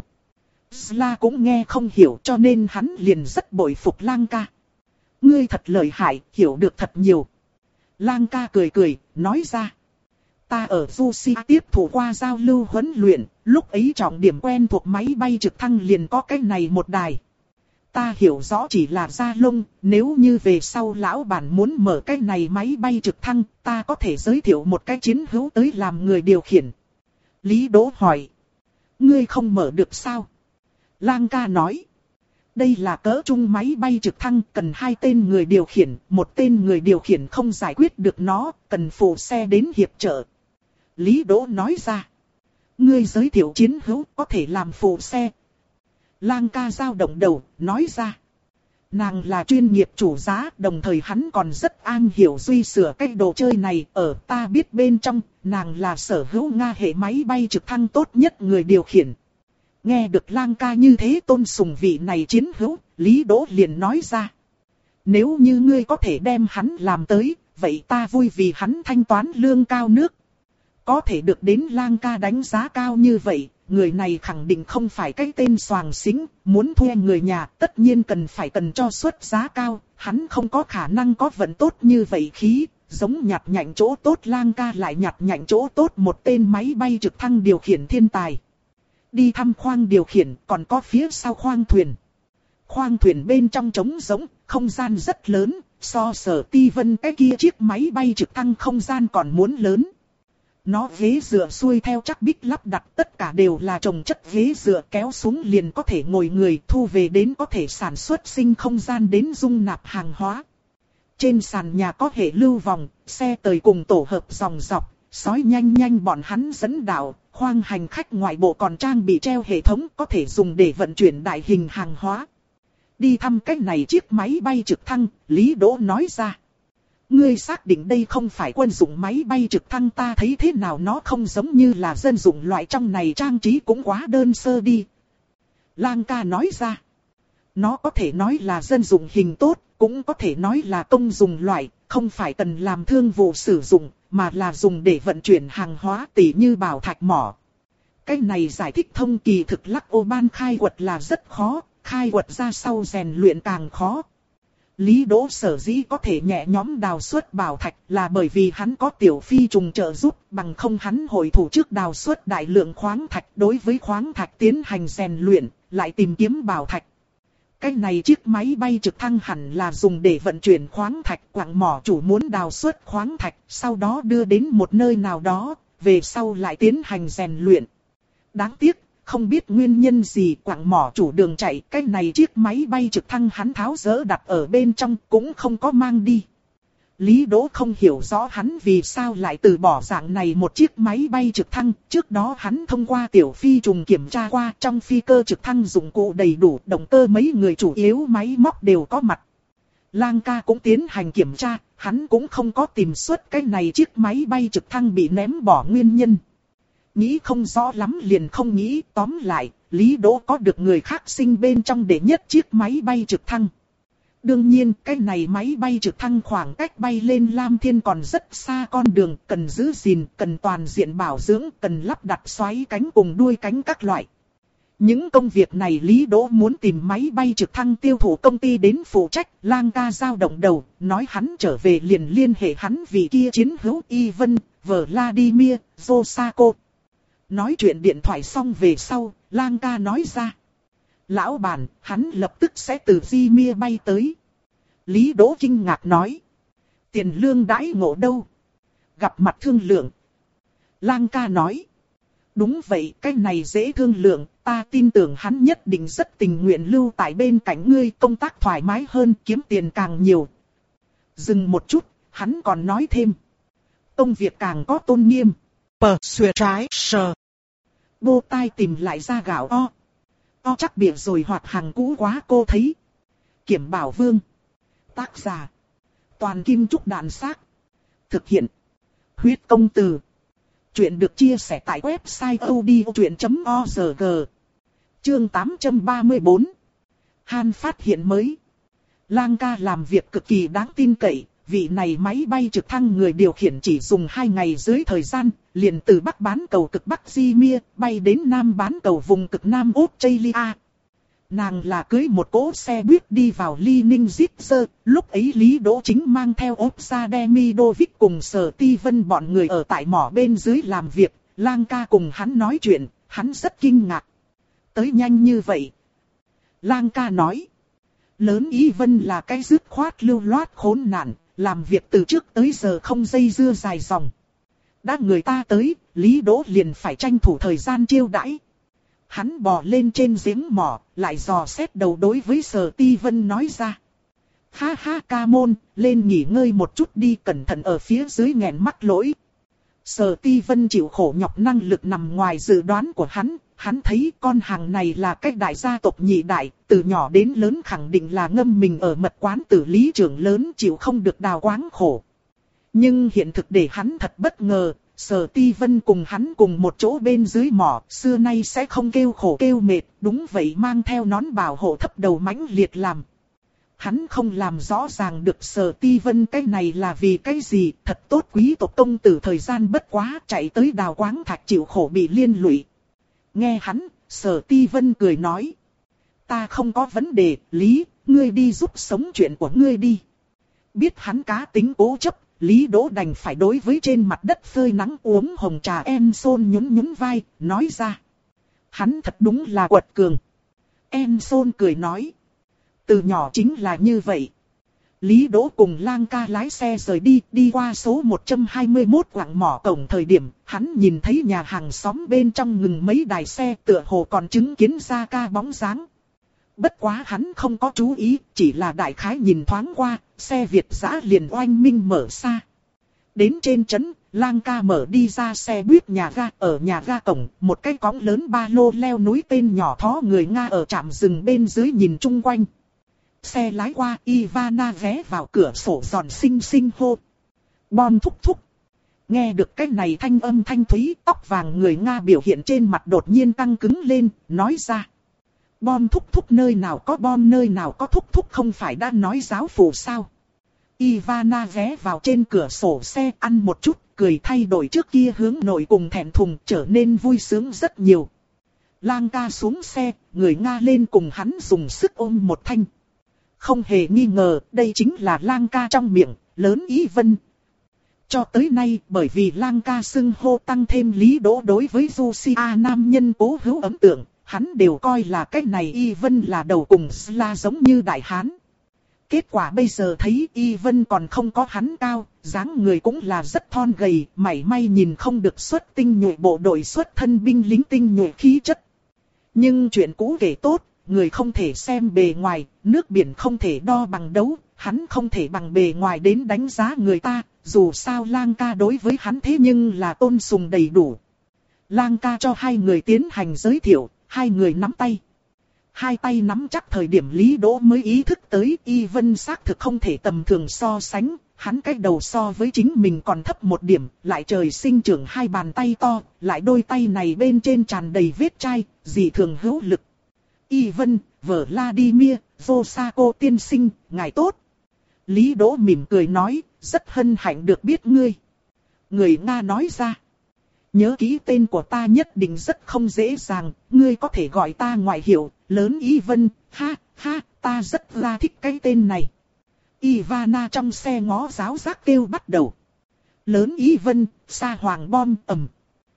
Sla cũng nghe không hiểu cho nên hắn liền rất bội phục Lang ca. Ngươi thật lợi hại, hiểu được thật nhiều. Lang ca cười cười, nói ra. Ta ở Fuji tiếp thủ qua giao lưu huấn luyện, lúc ấy trọng điểm quen thuộc máy bay trực thăng liền có cái này một đài. Ta hiểu rõ chỉ là da lông, nếu như về sau lão bản muốn mở cái này máy bay trực thăng, ta có thể giới thiệu một cái chiến hữu tới làm người điều khiển. Lý Đỗ hỏi. Ngươi không mở được sao? Lang ca nói. Đây là cỡ trung máy bay trực thăng, cần hai tên người điều khiển, một tên người điều khiển không giải quyết được nó, cần phụ xe đến hiệp trợ. Lý Đỗ nói ra. Ngươi giới thiệu chiến hữu có thể làm phụ xe. Lang ca dao động đầu, nói ra. Nàng là chuyên nghiệp chủ giá, đồng thời hắn còn rất am hiểu duy sửa cái đồ chơi này. Ở ta biết bên trong, nàng là sở hữu Nga hệ máy bay trực thăng tốt nhất người điều khiển. Nghe được Lang ca như thế tôn sùng vị này chiến hữu, Lý Đỗ liền nói ra. Nếu như ngươi có thể đem hắn làm tới, vậy ta vui vì hắn thanh toán lương cao nước. Có thể được đến Lang ca đánh giá cao như vậy, người này khẳng định không phải cái tên xoàng xính, muốn thuê người nhà tất nhiên cần phải cần cho suất giá cao, hắn không có khả năng có vận tốt như vậy khí, giống nhặt nhạnh chỗ tốt Lang ca lại nhặt nhạnh chỗ tốt một tên máy bay trực thăng điều khiển thiên tài. Đi thăm khoang điều khiển còn có phía sau khoang thuyền. Khoang thuyền bên trong trống rỗng, không gian rất lớn, so Sở Ti Vân cái kia chiếc máy bay trực thăng không gian còn muốn lớn. Nó ghế dựa xuôi theo chắc bích lắp đặt, tất cả đều là trồng chất ghế dựa, kéo xuống liền có thể ngồi người, thu về đến có thể sản xuất sinh không gian đến dung nạp hàng hóa. Trên sàn nhà có hệ lưu vòng, xe tời cùng tổ hợp dòng dọc, sói nhanh nhanh bọn hắn dẫn đạo, khoang hành khách ngoại bộ còn trang bị treo hệ thống có thể dùng để vận chuyển đại hình hàng hóa. Đi thăm cách này chiếc máy bay trực thăng, Lý Đỗ nói ra. Ngươi xác định đây không phải quân dụng máy bay trực thăng, ta thấy thế nào nó không giống như là dân dụng loại, trong này trang trí cũng quá đơn sơ đi. Lang ca nói ra. Nó có thể nói là dân dụng hình tốt, cũng có thể nói là công dùng loại, không phải cần làm thương vụ sử dụng, mà là dùng để vận chuyển hàng hóa tỉ như bảo thạch mỏ. Cái này giải thích thông kỳ thực lắc ô ban khai quật là rất khó, khai quật ra sau rèn luyện càng khó. Lý Đỗ sở dĩ có thể nhẹ nhõm đào xuất bảo thạch là bởi vì hắn có tiểu phi trùng trợ giúp, bằng không hắn hội thủ trước đào xuất đại lượng khoáng thạch, đối với khoáng thạch tiến hành rèn luyện, lại tìm kiếm bảo thạch. Cái này chiếc máy bay trực thăng hẳn là dùng để vận chuyển khoáng thạch, quặng mỏ chủ muốn đào xuất khoáng thạch, sau đó đưa đến một nơi nào đó, về sau lại tiến hành rèn luyện. Đáng tiếc, không biết nguyên nhân gì quặng mỏ chủ đường chạy, cái này chiếc máy bay trực thăng hắn tháo dỡ đặt ở bên trong cũng không có mang đi. Lý Đỗ không hiểu rõ hắn vì sao lại từ bỏ dạng này một chiếc máy bay trực thăng, trước đó hắn thông qua tiểu phi trùng kiểm tra qua, trong phi cơ trực thăng dụng cụ đầy đủ, động cơ mấy người chủ yếu máy móc đều có mặt. Lang ca cũng tiến hành kiểm tra, hắn cũng không có tìm xuất cái này chiếc máy bay trực thăng bị ném bỏ nguyên nhân. Nghĩ không rõ lắm liền không nghĩ, tóm lại, Lý Đỗ có được người khác sinh bên trong để nhất chiếc máy bay trực thăng. Đương nhiên, cái này máy bay trực thăng khoảng cách bay lên Lam Thiên còn rất xa con đường, cần giữ gìn, cần toàn diện bảo dưỡng, cần lắp đặt xoáy cánh cùng đuôi cánh các loại. Những công việc này Lý Đỗ muốn tìm máy bay trực thăng tiêu thụ công ty đến phụ trách, Lang ca dao động đầu, nói hắn trở về liền liên hệ hắn vì kia chiến hữu Ivan, Vladimir, Zosako. Nói chuyện điện thoại xong về sau, Lang ca nói ra. Lão bản, hắn lập tức sẽ từ Di bay tới. Lý Đỗ kinh ngạc nói. Tiền lương đãi ngộ đâu? Gặp mặt thương lượng. Lang ca nói. Đúng vậy, cái này dễ thương lượng, ta tin tưởng hắn nhất định rất tình nguyện lưu tại bên cạnh ngươi, công tác thoải mái hơn, kiếm tiền càng nhiều. Dừng một chút, hắn còn nói thêm. Công việc càng có tôn nghiêm. Pờ xuyệt trái sờ. Bô tai tìm lại ra gạo o. O chắc bịa rồi hoặc hàng cũ quá cô thấy. Kiểm Bảo Vương. Tác giả. Toàn Kim Trúc Đàn Xác. Thực hiện. Huyết Công Từ. Chuyện được chia sẻ tại website odchuyện chấm org. Chương tám trăm ba mươi bốn. Han phát hiện mới. Lang ca làm việc cực kỳ đáng tin cậy, vị này máy bay trực thăng người điều khiển chỉ dùng hai ngày dưới thời gian, liền từ Bắc bán cầu cực Bắc Simia, bay đến Nam bán cầu vùng cực Nam Australia. Nàng là cưới một cỗ xe buýt đi vào Leningrad, lúc ấy Lý Đỗ Chính mang theo Opsa Demidovic cùng Sở Ti Vân bọn người ở tại mỏ bên dưới làm việc, Lang ca cùng hắn nói chuyện, hắn rất kinh ngạc. Tới nhanh như vậy. Lang ca nói. Lớn Ý Vân là cái dứt khoát lưu loát khốn nạn, làm việc từ trước tới giờ không dây dưa dài dòng. Đã người ta tới, Lý Đỗ liền phải tranh thủ thời gian chiêu đãi. Hắn bò lên trên giếng mỏ, lại dò xét đầu đối với Sở Ti Vân nói ra. Ha ha ca môn, lên nghỉ ngơi một chút đi, cẩn thận ở phía dưới nghẹn mắc lỗi. Sở Ti Vân chịu khổ nhọc năng lực nằm ngoài dự đoán của hắn, hắn thấy con hàng này là cách đại gia tộc nhị đại, từ nhỏ đến lớn khẳng định là ngâm mình ở mật quán tử lý trưởng lớn chịu không được đào quáng khổ. Nhưng hiện thực để hắn thật bất ngờ, Sở Ti Vân cùng hắn cùng một chỗ bên dưới mỏ, xưa nay sẽ không kêu khổ kêu mệt, đúng vậy mang theo nón bảo hộ thấp đầu mãnh liệt làm. Hắn không làm rõ ràng được Sở Ti Vân cái này là vì cái gì, thật tốt quý tộc công tử thời gian bất quá chạy tới đào quáng thạch chịu khổ bị liên lụy. Nghe hắn, Sở Ti Vân cười nói. Ta không có vấn đề, Lý, ngươi đi giúp sống chuyện của ngươi đi. Biết hắn cá tính cố chấp, Lý Đỗ đành phải đối với trên mặt đất phơi nắng uống hồng trà Emson nhún nhún vai, nói ra. Hắn thật đúng là quật cường. Emson cười nói. Từ nhỏ chính là như vậy. Lý Đỗ cùng Lang ca lái xe rời đi, đi qua số một trăm hai mươi mốt quặng mỏ cổng thời điểm, hắn nhìn thấy nhà hàng xóm bên trong ngừng mấy đài xe tựa hồ còn chứng kiến Gia Ca bóng dáng. Bất quá hắn không có chú ý, chỉ là đại khái nhìn thoáng qua, xe Việt dã liền oanh minh mở xa. Đến trên trấn, Lang ca mở đi ra xe buýt nhà ga, ở nhà ga cổng, một cái cõng lớn ba lô leo núi tên nhỏ thó người Nga ở trạm dừng bên dưới nhìn chung quanh. Xe lái qua, Ivana ghé vào cửa sổ giòn xinh xinh hô. Bom thúc thúc. Nghe được cái này thanh âm thanh thúy, tóc vàng người Nga biểu hiện trên mặt đột nhiên căng cứng lên, nói ra. Bom thúc thúc nơi nào có bom nơi nào có thúc thúc không phải đã nói giáo phụ sao. Ivana ghé vào trên cửa sổ xe ăn một chút, cười thay đổi trước kia hướng nội cùng thẹn thùng trở nên vui sướng rất nhiều. Lang ca xuống xe, người Nga lên cùng hắn dùng sức ôm một thanh. Không hề nghi ngờ, đây chính là Lang ca trong miệng, Lớn Ý Vân. Cho tới nay, bởi vì Lang ca xưng hô tăng thêm Lý Đỗ đối với Lucia nam nhân cố hữu ấn tượng, hắn đều coi là cái này Y Vân là đầu cùng Sla giống như đại hán. Kết quả bây giờ thấy Y Vân còn không có hắn cao, dáng người cũng là rất thon gầy, mảy may nhìn không được xuất tinh nhuệ bộ đội xuất thân binh lính tinh nhuệ khí chất. Nhưng chuyện cũ kể tốt, người không thể xem bề ngoài, nước biển không thể đo bằng đấu, hắn không thể bằng bề ngoài đến đánh giá người ta, dù sao Lang ca đối với hắn thế nhưng là tôn sùng đầy đủ. Lang ca cho hai người tiến hành giới thiệu, hai người nắm tay. Hai tay nắm chắc thời điểm Lý Đỗ mới ý thức tới Y Vân xác thực không thể tầm thường so sánh, hắn cái đầu so với chính mình còn thấp một điểm, lại trời sinh trưởng hai bàn tay to, lại đôi tay này bên trên tràn đầy vết chai, dị thường hữu lực. Y Vân, Vladimir, Vosako tiên sinh, ngài tốt. Lý Đỗ mỉm cười nói, rất hân hạnh được biết ngươi. Người Nga nói ra. Nhớ kỹ tên của ta nhất định rất không dễ dàng, ngươi có thể gọi ta ngoại hiệu, Lớn Y Vân, ha, ha, ta rất là thích cái tên này. Ivana trong xe ngó giáo giác kêu bắt đầu. Lớn Y Vân, Sa Hoàng bom ầm.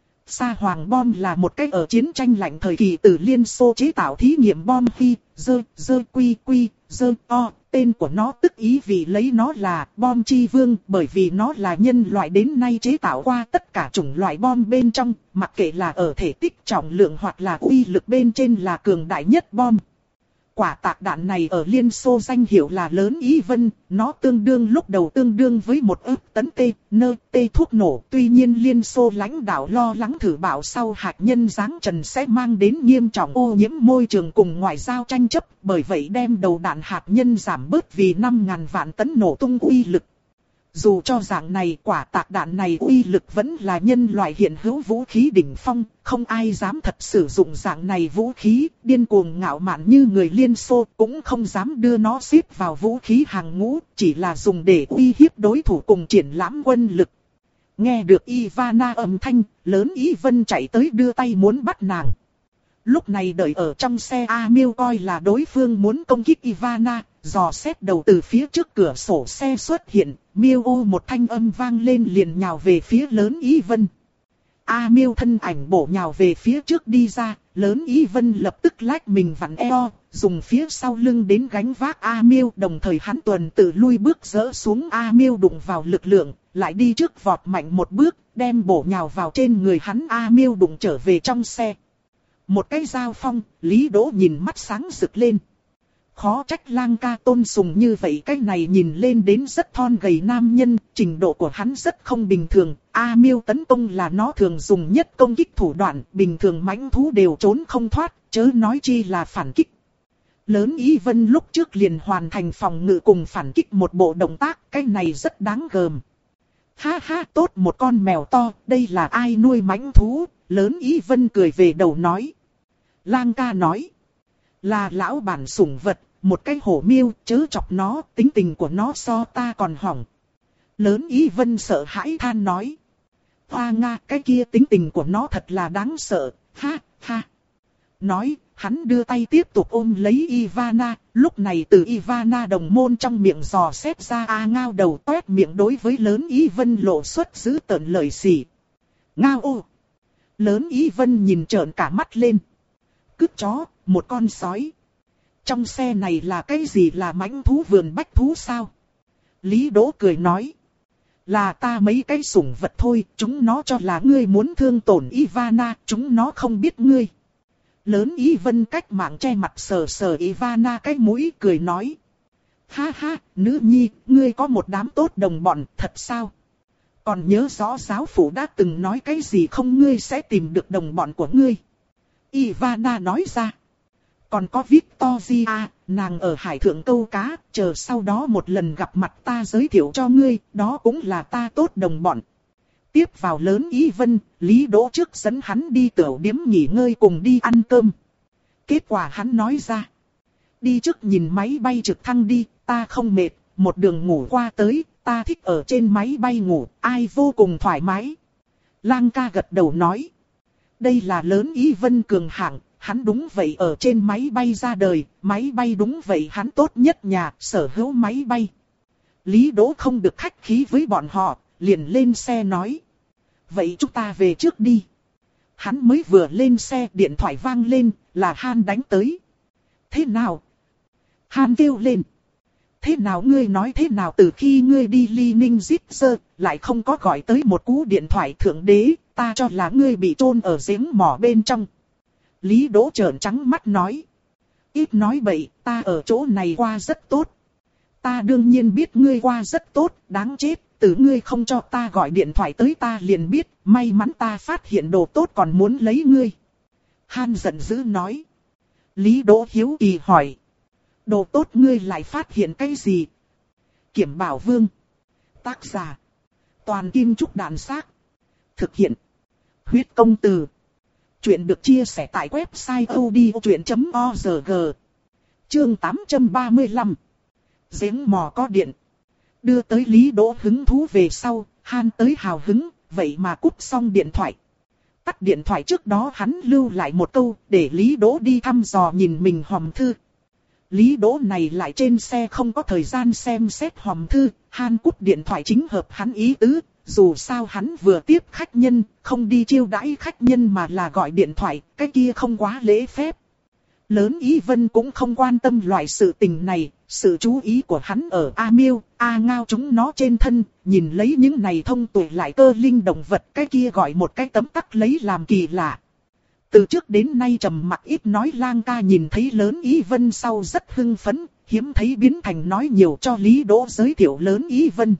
Sa Hoàng bom là một cái ở chiến tranh lạnh thời kỳ từ Liên Xô chế tạo thí nghiệm bom Hi, dơ, dơ quy quy, dơ o. Tên của nó tức ý vì lấy nó là bom chi vương, bởi vì nó là nhân loại đến nay chế tạo qua tất cả chủng loại bom bên trong, mặc kệ là ở thể tích trọng lượng hoặc là uy lực bên trên là cường đại nhất bom. Quả tạc đạn này ở Liên Xô danh hiệu là Lớn Ý Vân, nó tương đương lúc đầu tương đương với một ức tấn T, nơ, T thuốc nổ. Tuy nhiên Liên Xô lãnh đạo lo lắng thử bạo sau hạt nhân giáng trần sẽ mang đến nghiêm trọng ô nhiễm môi trường cùng ngoại giao tranh chấp, bởi vậy đem đầu đạn hạt nhân giảm bớt vì năm nghìn vạn tấn nổ tung uy lực. Dù cho dạng này quả tạc đạn này uy lực vẫn là nhân loại hiện hữu vũ khí đỉnh phong, không ai dám thật sử dụng dạng này vũ khí, điên cuồng ngạo mạn như người Liên Xô cũng không dám đưa nó xếp vào vũ khí hàng ngũ, chỉ là dùng để uy hiếp đối thủ cùng triển lãm quân lực. Nghe được Ivana âm thanh, lớn Ý Vân chạy tới đưa tay muốn bắt nàng. Lúc này đợi ở trong xe Amil coi là đối phương muốn công kích Ivana, dò xét đầu từ phía trước cửa sổ xe xuất hiện, miêu ô một thanh âm vang lên liền nhào về phía lớn Ý Vân. Amil thân ảnh bổ nhào về phía trước đi ra, lớn Ý Vân lập tức lách mình vặn eo, dùng phía sau lưng đến gánh vác Amil, đồng thời hắn tuần tự lui bước dỡ xuống Amil đụng vào lực lượng, lại đi trước vọt mạnh một bước, đem bổ nhào vào trên người hắn Amil đụng trở về trong xe. Một cái giao phong, Lý Đỗ nhìn mắt sáng rực lên. Khó trách Lang ca tôn sùng như vậy, cái này nhìn lên đến rất thon gầy nam nhân, trình độ của hắn rất không bình thường. Amil tấn công là nó thường dùng nhất công kích thủ đoạn, bình thường mãnh thú đều trốn không thoát, chớ nói chi là phản kích. Lớn Ý Vân lúc trước liền hoàn thành phòng ngự cùng phản kích một bộ động tác, cái này rất đáng gờm. Ha ha, tốt một con mèo to, đây là ai nuôi mãnh thú? Lớn Ý Vân cười về đầu nói. Lang ca nói. Là lão bản sủng vật, một cái hổ miêu, chớ chọc nó, tính tình của nó so ta còn hỏng. Lớn Ý Vân sợ hãi than nói. Hoa Nga, cái kia tính tình của nó thật là đáng sợ, ha, ha. Nói, hắn đưa tay tiếp tục ôm lấy Ivana, lúc này từ Ivana đồng môn trong miệng giò xét ra A Ngao đầu toét miệng đối với lớn Ý Vân lộ xuất giữ tợn lời xỉ. Ngao ô! Lớn Ý Vân nhìn trợn cả mắt lên. Cướp chó, một con sói. Trong xe này là cái gì, là mãnh thú vườn bách thú sao? Lý Đỗ cười nói. Là ta mấy cái sủng vật thôi, chúng nó cho là ngươi muốn thương tổn Ivana, chúng nó không biết ngươi. Lớn Ý Vân cách mạng che mặt sờ sờ Ivana cái mũi cười nói. Ha ha, nữ nhi, ngươi có một đám tốt đồng bọn, thật sao? Còn nhớ rõ giáo phụ đã từng nói cái gì không, ngươi sẽ tìm được đồng bọn của ngươi. Ivana nói ra. Còn có Victoria, nàng ở hải thượng câu cá, chờ sau đó một lần gặp mặt ta giới thiệu cho ngươi, đó cũng là ta tốt đồng bọn. Tiếp vào lớn Ý Vân, Lý Đỗ trước dẫn hắn đi tiểu điếm nghỉ ngơi cùng đi ăn cơm. Kết quả hắn nói ra. Đi trước nhìn máy bay trực thăng đi, ta không mệt, một đường ngủ qua tới, ta thích ở trên máy bay ngủ, ai vô cùng thoải mái. Lang ca gật đầu nói. Đây là lớn Ý Vân cường hạng, hắn đúng vậy ở trên máy bay ra đời, máy bay đúng vậy hắn tốt nhất nhà, sở hữu máy bay. Lý Đỗ không được khách khí với bọn họ, liền lên xe nói. Vậy chúng ta về trước đi. Hắn mới vừa lên xe, điện thoại vang lên, là Han đánh tới. Thế nào? Han kêu lên. Thế nào ngươi nói thế nào, từ khi ngươi đi Ly Ninh Zitzer, lại không có gọi tới một cú điện thoại, thượng đế, ta cho là ngươi bị chôn ở giếng mỏ bên trong. Lý Đỗ trợn trắng mắt nói. Ít nói bậy, ta ở chỗ này qua rất tốt. Ta đương nhiên biết ngươi qua rất tốt, đáng chết, từ ngươi không cho ta gọi điện thoại tới ta liền biết, may mắn ta phát hiện đồ tốt còn muốn lấy ngươi. Han giận dữ nói. Lý Đỗ hiếu kỳ hỏi. Đồ tốt ngươi lại phát hiện cái gì? Kiểm Bảo Vương. Tác giả. Toàn Kim Trúc Đàn Xác. Thực hiện. Huyết Công Từ. Chuyện được chia sẻ tại website odchuyện chấm org. Chương tám trăm ba mươi lăm. Giếng mò có điện. Đưa tới Lý Đỗ hứng thú về sau, Han tới hào hứng, vậy mà cúp xong điện thoại. Tắt điện thoại trước đó hắn lưu lại một câu, để Lý Đỗ đi thăm dò nhìn mình hòm thư. Lý Đỗ này lại trên xe không có thời gian xem xét hòm thư, Han cúp điện thoại chính hợp hắn ý tứ, dù sao hắn vừa tiếp khách nhân, không đi chiêu đãi khách nhân mà là gọi điện thoại, cái kia không quá lễ phép. Lớn Ý Vân cũng không quan tâm loại sự tình này, sự chú ý của hắn ở A Miêu, A Ngao chúng nó trên thân, nhìn lấy những này thông tuệ lại cơ linh động vật, cái kia gọi một cái tấm tắc lấy làm kỳ lạ. Từ trước đến nay trầm mặc ít nói Lang ca nhìn thấy Lớn Ý Vân sau rất hưng phấn, hiếm thấy biến thành nói nhiều cho Lý Đỗ giới thiệu Lớn Ý Vân.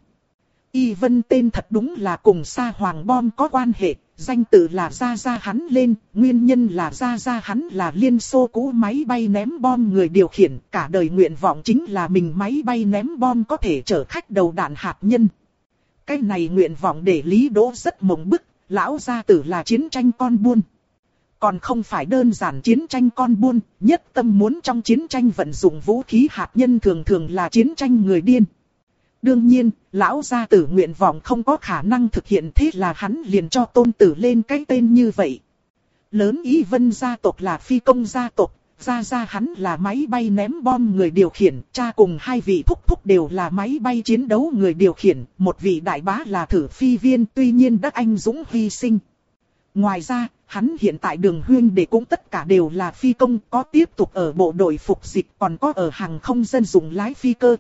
Y Vân tên thật đúng là cùng Sa Hoàng Bom có quan hệ, danh tự là Gia Gia hắn lên, nguyên nhân là Gia Gia hắn là Liên Xô cũ máy bay ném bom người điều khiển, cả đời nguyện vọng chính là mình máy bay ném bom có thể chở khách đầu đạn hạt nhân. Cái này nguyện vọng để Lý Đỗ rất mộng bức, lão gia tử là chiến tranh con buôn. Còn không phải đơn giản chiến tranh con buôn, nhất tâm muốn trong chiến tranh vận dụng vũ khí hạt nhân thường thường là chiến tranh người điên. Đương nhiên, lão gia tử nguyện vọng không có khả năng thực hiện, thế là hắn liền cho tôn tử lên cái tên như vậy. Lớn Y Vân gia tộc là phi công gia tộc, gia gia hắn là máy bay ném bom người điều khiển, cha cùng hai vị thúc thúc đều là máy bay chiến đấu người điều khiển, một vị đại bá là thử phi viên, tuy nhiên đã anh dũng hy sinh. Ngoài ra, hắn hiện tại Đường huynh đệ cũng tất cả đều là phi công, có tiếp tục ở bộ đội phục dịch, còn có ở hàng không dân dụng lái phi cơ.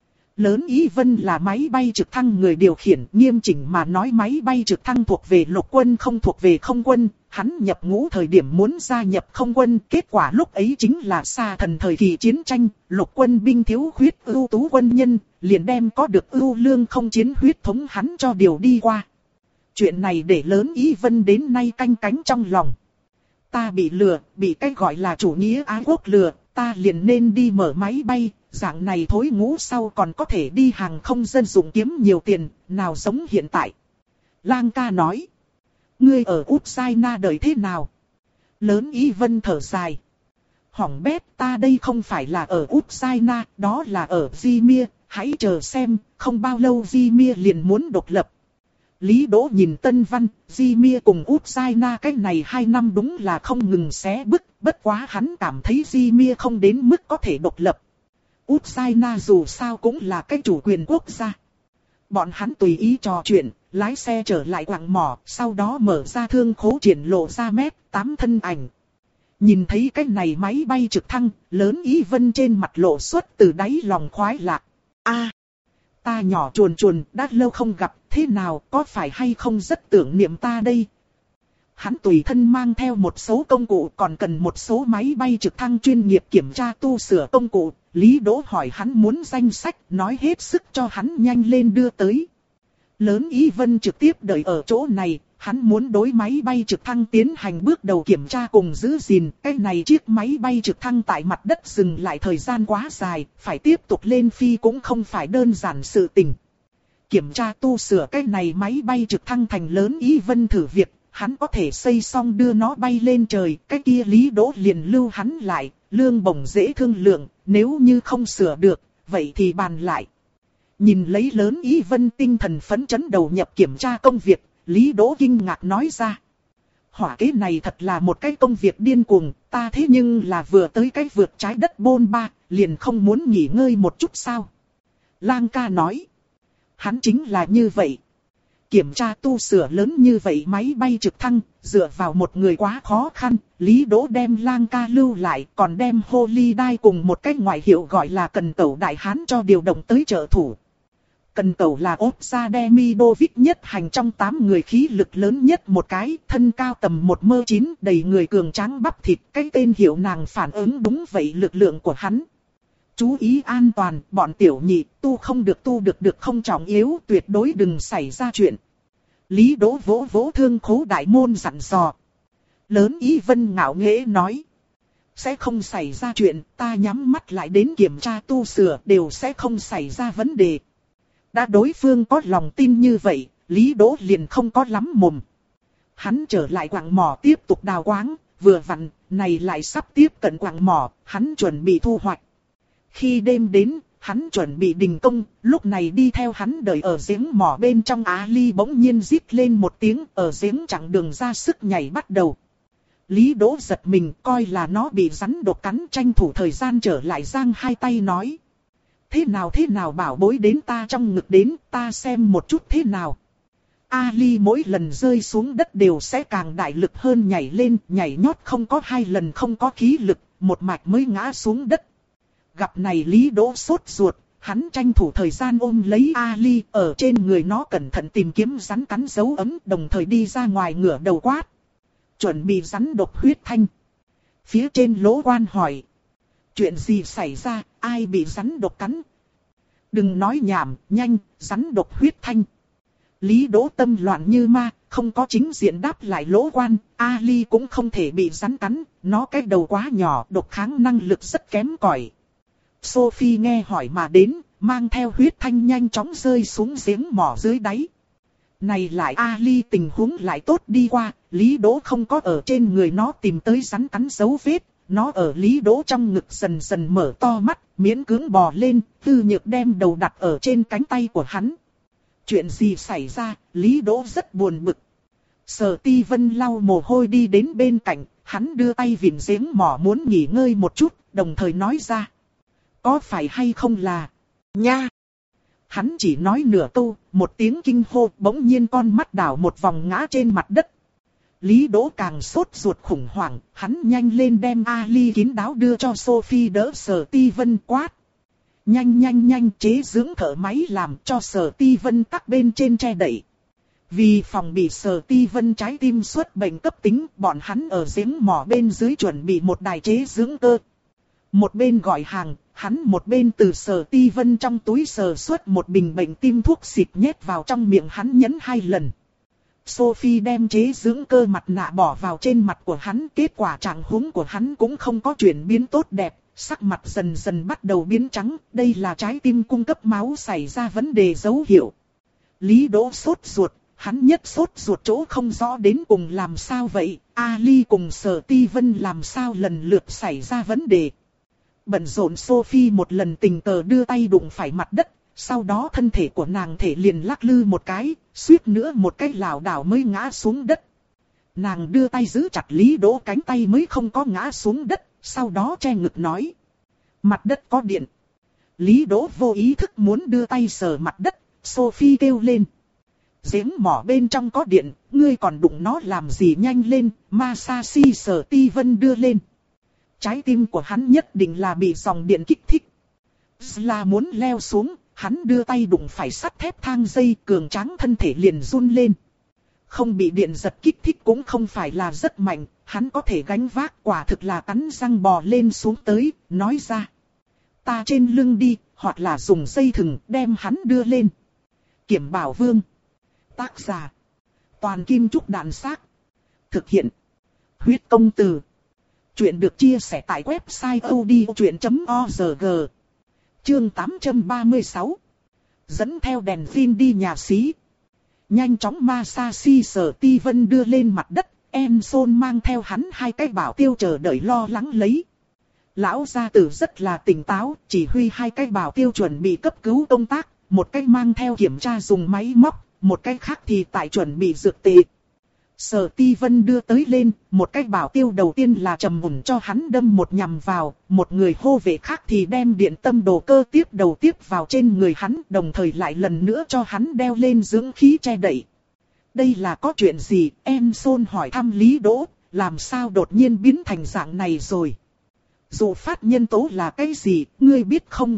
Lớn Y Vân là máy bay trực thăng người điều khiển, nghiêm chỉnh mà nói máy bay trực thăng thuộc về lục quân không thuộc về không quân. Hắn nhập ngũ thời điểm muốn gia nhập không quân, kết quả lúc ấy chính là xa thần thời kỳ chiến tranh, lục quân binh thiếu khuyết ưu tú quân nhân, liền đem có được ưu lương không chiến huyết thống hắn cho điều đi qua. Chuyện này để Lớn Y Vân đến nay canh cánh trong lòng. Ta bị lừa, bị cái gọi là chủ nghĩa ái quốc lừa, ta liền nên đi mở máy bay, dạng này thối ngũ sau còn có thể đi hàng không dân dụng kiếm nhiều tiền, nào giống hiện tại. Lang ca nói. Ngươi ở Ukraine đời thế nào? Lớn Y Vân thở dài. Hỏng bét, ta đây không phải là ở Ukraine, đó là ở Zimia, hãy chờ xem, không bao lâu Zimia liền muốn độc lập. Lý Đỗ nhìn Tân Văn, Zimia cùng Ukraine cái này hai năm đúng là không ngừng xé bức, bất quá hắn cảm thấy Zimia không đến mức có thể độc lập. Ukraine dù sao cũng là cái chủ quyền quốc gia. Bọn hắn tùy ý trò chuyện, lái xe trở lại quặng mỏ, sau đó mở ra thương khố triển lộ ra mét tám thân ảnh. Nhìn thấy cái này máy bay trực thăng, Lớn Y Vân trên mặt lộ xuất từ đáy lòng khoái lạc. A, ta nhỏ chuồn chuồn, đã lâu không gặp, thế nào, có phải hay không rất tưởng niệm ta đây? Hắn tùy thân mang theo một số công cụ, còn cần một số máy bay trực thăng chuyên nghiệp kiểm tra tu sửa công cụ. Lý Đỗ hỏi hắn muốn danh sách, nói hết sức cho hắn nhanh lên đưa tới. Lớn Y Vân trực tiếp đợi ở chỗ này, hắn muốn đối máy bay trực thăng tiến hành bước đầu kiểm tra cùng giữ gìn. Cái này chiếc máy bay trực thăng tại mặt đất dừng lại thời gian quá dài, phải tiếp tục lên phi cũng không phải đơn giản sự tình. Kiểm tra tu sửa cái này máy bay trực thăng thành Lớn Y Vân thử việc, hắn có thể xây xong đưa nó bay lên trời, cái kia Lý Đỗ liền lưu hắn lại, lương bổng dễ thương lượng, nếu như không sửa được, vậy thì bàn lại. Nhìn lấy Lớn Y Vân tinh thần phấn chấn đầu nhập kiểm tra công việc, Lý Đỗ kinh ngạc nói ra. Hỏa kế này thật là một cái công việc điên cuồng, ta thế nhưng là vừa tới cái vượt trái đất bôn ba, liền không muốn nghỉ ngơi một chút sao? Lang ca nói. Hắn chính là như vậy. Kiểm tra tu sửa lớn như vậy máy bay trực thăng, dựa vào một người quá khó khăn, Lý Đỗ đem Lang ca lưu lại, còn đem Holiday cùng một cái ngoại hiệu gọi là Cần Tẩu Đại Hán cho điều động tới trợ thủ. Cần Tẩu là Opsa Demidovic nhất hành trong tám người khí lực lớn nhất một cái, thân cao tầm một mơ chín, đầy người cường tráng bắp thịt, cái tên hiệu nàng phản ứng đúng vậy lực lượng của hắn. Chú ý an toàn, bọn tiểu nhị, tu không được tu được được không trọng yếu, tuyệt đối đừng xảy ra chuyện. Lý Đỗ vỗ vỗ thương khố đại môn dặn dò. Lớn Y Vân ngạo nghễ nói. Sẽ không xảy ra chuyện, ta nhắm mắt lại đến kiểm tra tu sửa đều sẽ không xảy ra vấn đề. Đã đối phương có lòng tin như vậy, Lý Đỗ liền không có lắm mồm. Hắn trở lại quặng mỏ tiếp tục đào quáng, vừa vặn, này lại sắp tiếp cận quặng mỏ, hắn chuẩn bị thu hoạch. Khi đêm đến, hắn chuẩn bị đình công, lúc này đi theo hắn đợi ở giếng mỏ bên trong Á Ly bỗng nhiên rít lên một tiếng, ở giếng chặng đường ra sức nhảy bắt đầu. Lý Đỗ giật mình coi là nó bị rắn độc cắn, tranh thủ thời gian trở lại giang hai tay nói. Thế nào thế nào bảo bối đến ta trong ngực đến, ta xem một chút thế nào. Ali mỗi lần rơi xuống đất đều sẽ càng đại lực hơn nhảy lên, nhảy nhót không có hai lần không có khí lực, một mạch mới ngã xuống đất. Gặp này Lý Đỗ sốt ruột, hắn tranh thủ thời gian ôm lấy Ali, ở trên người nó cẩn thận tìm kiếm rắn cắn dấu ấm, đồng thời đi ra ngoài ngửa đầu quát. Chuẩn bị rắn độc huyết thanh. Phía trên lỗ quan hỏi. Chuyện gì xảy ra, ai bị rắn độc cắn? Đừng nói nhảm, nhanh, rắn độc huyết thanh. Lý Đỗ tâm loạn như ma, không có chính diện đáp lại lỗ quan, Ali cũng không thể bị rắn cắn, nó cái đầu quá nhỏ, độc kháng năng lực rất kém cỏi. Sophie nghe hỏi mà đến, mang theo huyết thanh nhanh chóng rơi xuống giếng mỏ dưới đáy. Này lại Ali tình huống lại tốt đi qua, Lý Đỗ không có ở trên người nó tìm tới rắn cắn dấu vết. Nó ở Lý Đỗ trong ngực dần dần mở to mắt, miễn cưỡng bò lên, Tư Nhược đem đầu đặt ở trên cánh tay của hắn. Chuyện gì xảy ra, Lý Đỗ rất buồn bực. Sở Ti Vân lau mồ hôi đi đến bên cạnh, hắn đưa tay vịn giếng mỏ muốn nghỉ ngơi một chút, đồng thời nói ra. Có phải hay không là... Nha! Hắn chỉ nói nửa câu, một tiếng kinh hô, bỗng nhiên con mắt đảo một vòng ngã trên mặt đất. Lý Đỗ càng sốt ruột khủng hoảng, hắn nhanh lên đem Ali kín đáo đưa cho Sophie đỡ Sở Ti Vân quát. Nhanh nhanh nhanh chế dưỡng thở máy làm cho Sở Ti Vân tắc bên trên che đậy. Vì phòng bị Sở Ti Vân trái tim xuất bệnh cấp tính, bọn hắn ở giếng mỏ bên dưới chuẩn bị một đài chế dưỡng cơ. Một bên gọi hàng, hắn một bên từ Sở Ti Vân trong túi sờ xuất một bình bệnh tim thuốc xịt nhét vào trong miệng hắn nhấn hai lần. Sophie đem chế dưỡng cơ mặt nạ bỏ vào trên mặt của hắn, kết quả trạng huống của hắn cũng không có chuyển biến tốt đẹp, sắc mặt dần dần bắt đầu biến trắng, đây là trái tim cung cấp máu xảy ra vấn đề dấu hiệu. Lý Đỗ sốt ruột, hắn nhất sốt ruột chỗ không rõ đến cùng làm sao vậy, Ali cùng Sở Ti Vân làm sao lần lượt xảy ra vấn đề. Bận rộn Sophie một lần tình cờ đưa tay đụng phải mặt đất, sau đó thân thể của nàng thể liền lắc lư một cái, suýt nữa một cái lảo đảo mới ngã xuống đất. Nàng đưa tay giữ chặt Lý Đỗ cánh tay mới không có ngã xuống đất, sau đó che ngực nói. Mặt đất có điện. Lý Đỗ vô ý thức muốn đưa tay sờ mặt đất, Sophie kêu lên. Giếng mỏ bên trong có điện, ngươi còn đụng nó làm gì nhanh lên, Masashi Sở Ti Vân đưa lên. Trái tim của hắn nhất định là bị dòng điện kích thích. Là muốn leo xuống, hắn đưa tay đụng phải sắt thép thang dây, cường tráng thân thể liền run lên. Không bị điện giật kích thích cũng không phải là rất mạnh, hắn có thể gánh vác, quả thực là cắn răng bò lên xuống tới, nói ra. Ta trên lưng đi, hoặc là dùng dây thừng đem hắn đưa lên. Kiểm Bảo Vương. Tác giả. Toàn Kim Trúc Đạn Xác. Thực hiện. Huyết Công Từ. Chuyện được chia sẻ tại website odchuyện chấm org. Chương tám trăm ba mươi sáu. Dẫn theo đèn pin đi nhà xí. Nhanh chóng Masashi Sở Ti Vân đưa lên mặt đất, Enson mang theo hắn hai cái bảo tiêu chờ đợi lo lắng lấy. Lão gia tử rất là tỉnh táo, chỉ huy hai cái bảo tiêu chuẩn bị cấp cứu công tác, một cái mang theo kiểm tra dùng máy móc, một cái khác thì tại chuẩn bị dược tề. Sở Ti Vân đưa tới lên, một cái bảo tiêu đầu tiên là trầm mùn cho hắn đâm một nhằm vào, một người hô vệ khác thì đem điện tâm đồ cơ tiếp đầu tiếp vào trên người hắn, đồng thời lại lần nữa cho hắn đeo lên dưỡng khí che đậy. Đây là có chuyện gì? Enson hỏi thăm Lý Đỗ, làm sao đột nhiên biến thành dạng này rồi? Dụ phát nhân tố là cái gì, ngươi biết không?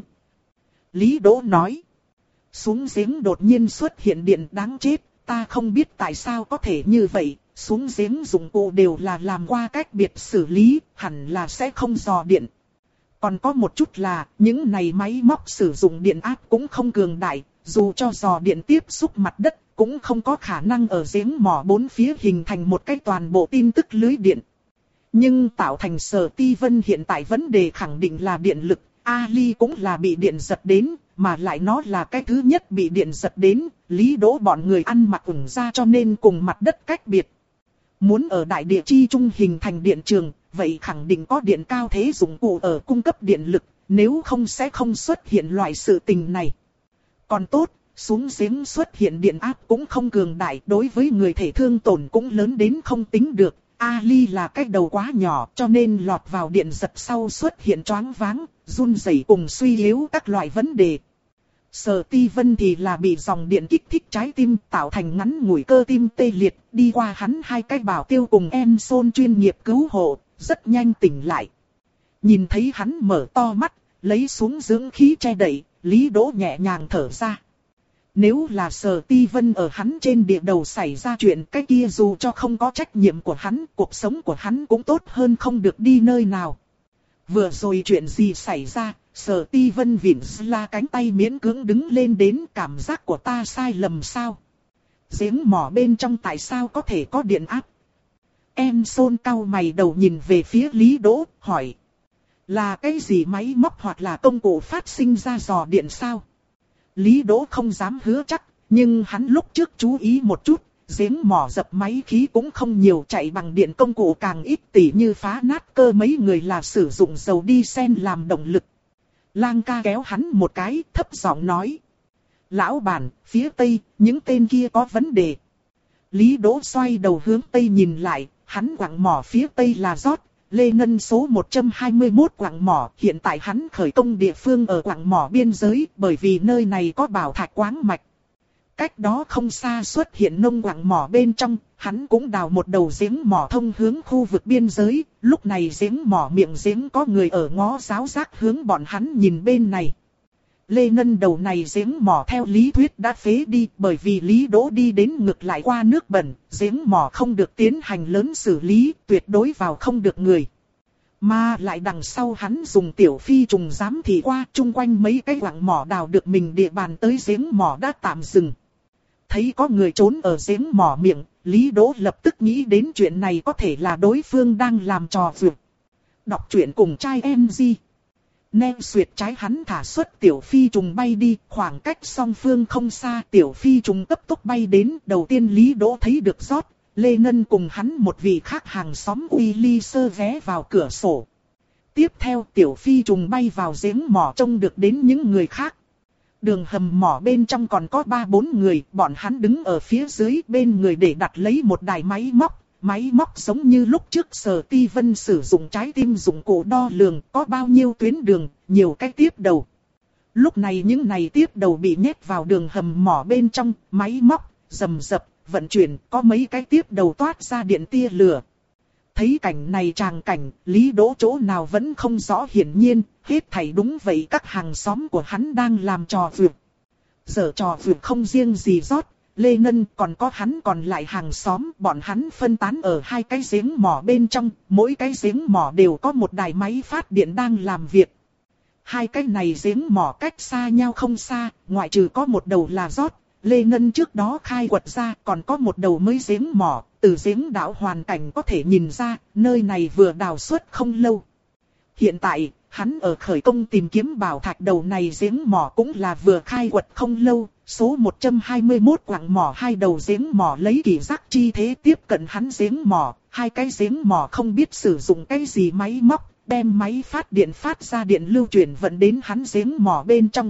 Lý Đỗ nói. Xuống giếng đột nhiên xuất hiện điện đáng chết. Ta không biết tại sao có thể như vậy, xuống giếng dụng cụ đều là làm qua cách biệt xử lý, hẳn là sẽ không dò điện. Còn có một chút là, những này máy móc sử dụng điện áp cũng không cường đại, dù cho dò điện tiếp xúc mặt đất, cũng không có khả năng ở giếng mỏ bốn phía hình thành một cái toàn bộ tin tức lưới điện. Nhưng tạo thành Sở Ti Vân hiện tại vấn đề khẳng định là điện lực, Ali cũng là bị điện giật đến. Mà lại nó là cái thứ nhất bị điện giật đến, Lý Đỗ bọn người ăn mặc ủng ra cho nên cùng mặt đất cách biệt. Muốn ở đại địa chi trung hình thành điện trường, vậy khẳng định có điện cao thế dụng cụ ở cung cấp điện lực, nếu không sẽ không xuất hiện loại sự tình này. Còn tốt, xuống giếng xuất hiện điện áp cũng không cường đại, đối với người thể thương tổn cũng lớn đến không tính được. Ali là cái đầu quá nhỏ cho nên lọt vào điện giật sau xuất hiện choáng váng, run rẩy cùng suy yếu các loại vấn đề. Sở Ti Vân thì là bị dòng điện kích thích trái tim tạo thành ngắn ngủi cơ tim tê liệt, đi qua hắn hai cái bảo tiêu cùng Enson chuyên nghiệp cứu hộ, rất nhanh tỉnh lại. Nhìn thấy hắn mở to mắt, lấy xuống dưỡng khí che đậy, Lý Đỗ nhẹ nhàng thở ra. Nếu là Sở Ti Vân ở hắn trên địa đầu xảy ra chuyện cái kia dù cho không có trách nhiệm của hắn, cuộc sống của hắn cũng tốt hơn không được đi nơi nào. Vừa rồi chuyện gì xảy ra, Sở Ti Vân vịn la cánh tay miễn cưỡng đứng lên đến cảm giác của ta sai lầm sao? Giếng mỏ bên trong tại sao có thể có điện áp? Enson cau mày đầu nhìn về phía Lý Đỗ, hỏi. Là cái gì máy móc hoặc là công cụ phát sinh ra dò điện sao? Lý Đỗ không dám hứa chắc, Nhưng hắn lúc trước chú ý một chút, giếng mỏ dập máy khí cũng không nhiều, chạy bằng điện công cụ càng ít, tỉ như phá nát cơ mấy người là sử dụng dầu diesel làm động lực. Lang ca kéo hắn một cái, thấp giọng nói. Lão bản, phía tây, những tên kia có vấn đề. Lý Đỗ xoay đầu hướng tây nhìn lại, hắn quặng mỏ phía tây là rót, Lê Nân số một trăm hai mươi mốt quặng mỏ. Hiện tại hắn khởi công địa phương ở quặng mỏ biên giới, bởi vì nơi này có bảo thạch quáng mạch. Cách đó không xa xuất hiện nông quặng mỏ bên trong, hắn cũng đào một đầu giếng mỏ thông hướng khu vực biên giới. Lúc này giếng mỏ miệng giếng có người ở ngó giáo giác hướng bọn hắn nhìn bên này. Lê Nân đầu này giếng mỏ theo lý thuyết đã phế đi, bởi vì Lý Đỗ đi đến ngược lại qua nước bẩn, giếng mỏ không được tiến hành lớn xử lý, tuyệt đối vào không được người. Mà lại đằng sau hắn dùng tiểu phi trùng giám thị qua, chung quanh mấy cái quặng mỏ đào được mình địa bàn tới giếng mỏ đã tạm dừng. Thấy có người trốn ở giếng mỏ miệng, Lý Đỗ lập tức nghĩ đến chuyện này có thể là đối phương đang làm trò vượt. Đọc truyện cùng trai em di. Nem xuyệt trái hắn thả xuất tiểu phi trùng bay đi, khoảng cách song phương không xa, tiểu phi trùng cấp tốc bay đến. Đầu tiên Lý Đỗ thấy được rót, Lê Nân cùng hắn một vị khác hàng xóm uy ly sơ ghé vào cửa sổ. Tiếp theo tiểu phi trùng bay vào giếng mỏ trông được đến những người khác. Đường hầm mỏ bên trong còn có ba bốn người, bọn hắn đứng ở phía dưới, bên người để đặt lấy một đài máy móc. Máy móc giống như lúc trước Sở Ti Vân sử dụng trái tim dụng cụ đo lường, có bao nhiêu tuyến đường, nhiều cái tiếp đầu. Lúc này những này tiếp đầu bị nhét vào đường hầm mỏ bên trong, máy móc, rầm rập, vận chuyển, có mấy cái tiếp đầu toát ra điện tia lửa. Thấy cảnh này tràng cảnh, Lý Đỗ chỗ nào vẫn không rõ, hiển nhiên, hết thảy đúng vậy, các hàng xóm của hắn đang làm trò vượt. Giờ trò vượt không riêng gì rót, Lê Nân, còn có hắn còn lại hàng xóm, bọn hắn phân tán ở hai cái giếng mỏ bên trong, mỗi cái giếng mỏ đều có một đài máy phát điện đang làm việc. Hai cái này giếng mỏ cách xa nhau không xa, ngoại trừ có một đầu là rót, Lê Nân trước đó khai quật ra, còn có một đầu mới giếng mỏ, từ giếng đảo hoàn cảnh có thể nhìn ra, nơi này vừa đào xuất không lâu. Hiện tại, hắn ở khởi công tìm kiếm bảo thạch, đầu này giếng mỏ cũng là vừa khai quật không lâu, số một trăm hai mươi mốt quặng mỏ, hai đầu giếng mỏ lấy kỳ giác chi thế tiếp cận hắn giếng mỏ, hai cái giếng mỏ không biết sử dụng cái gì máy móc, đem máy phát điện phát ra điện lưu chuyển vận đến hắn giếng mỏ bên trong.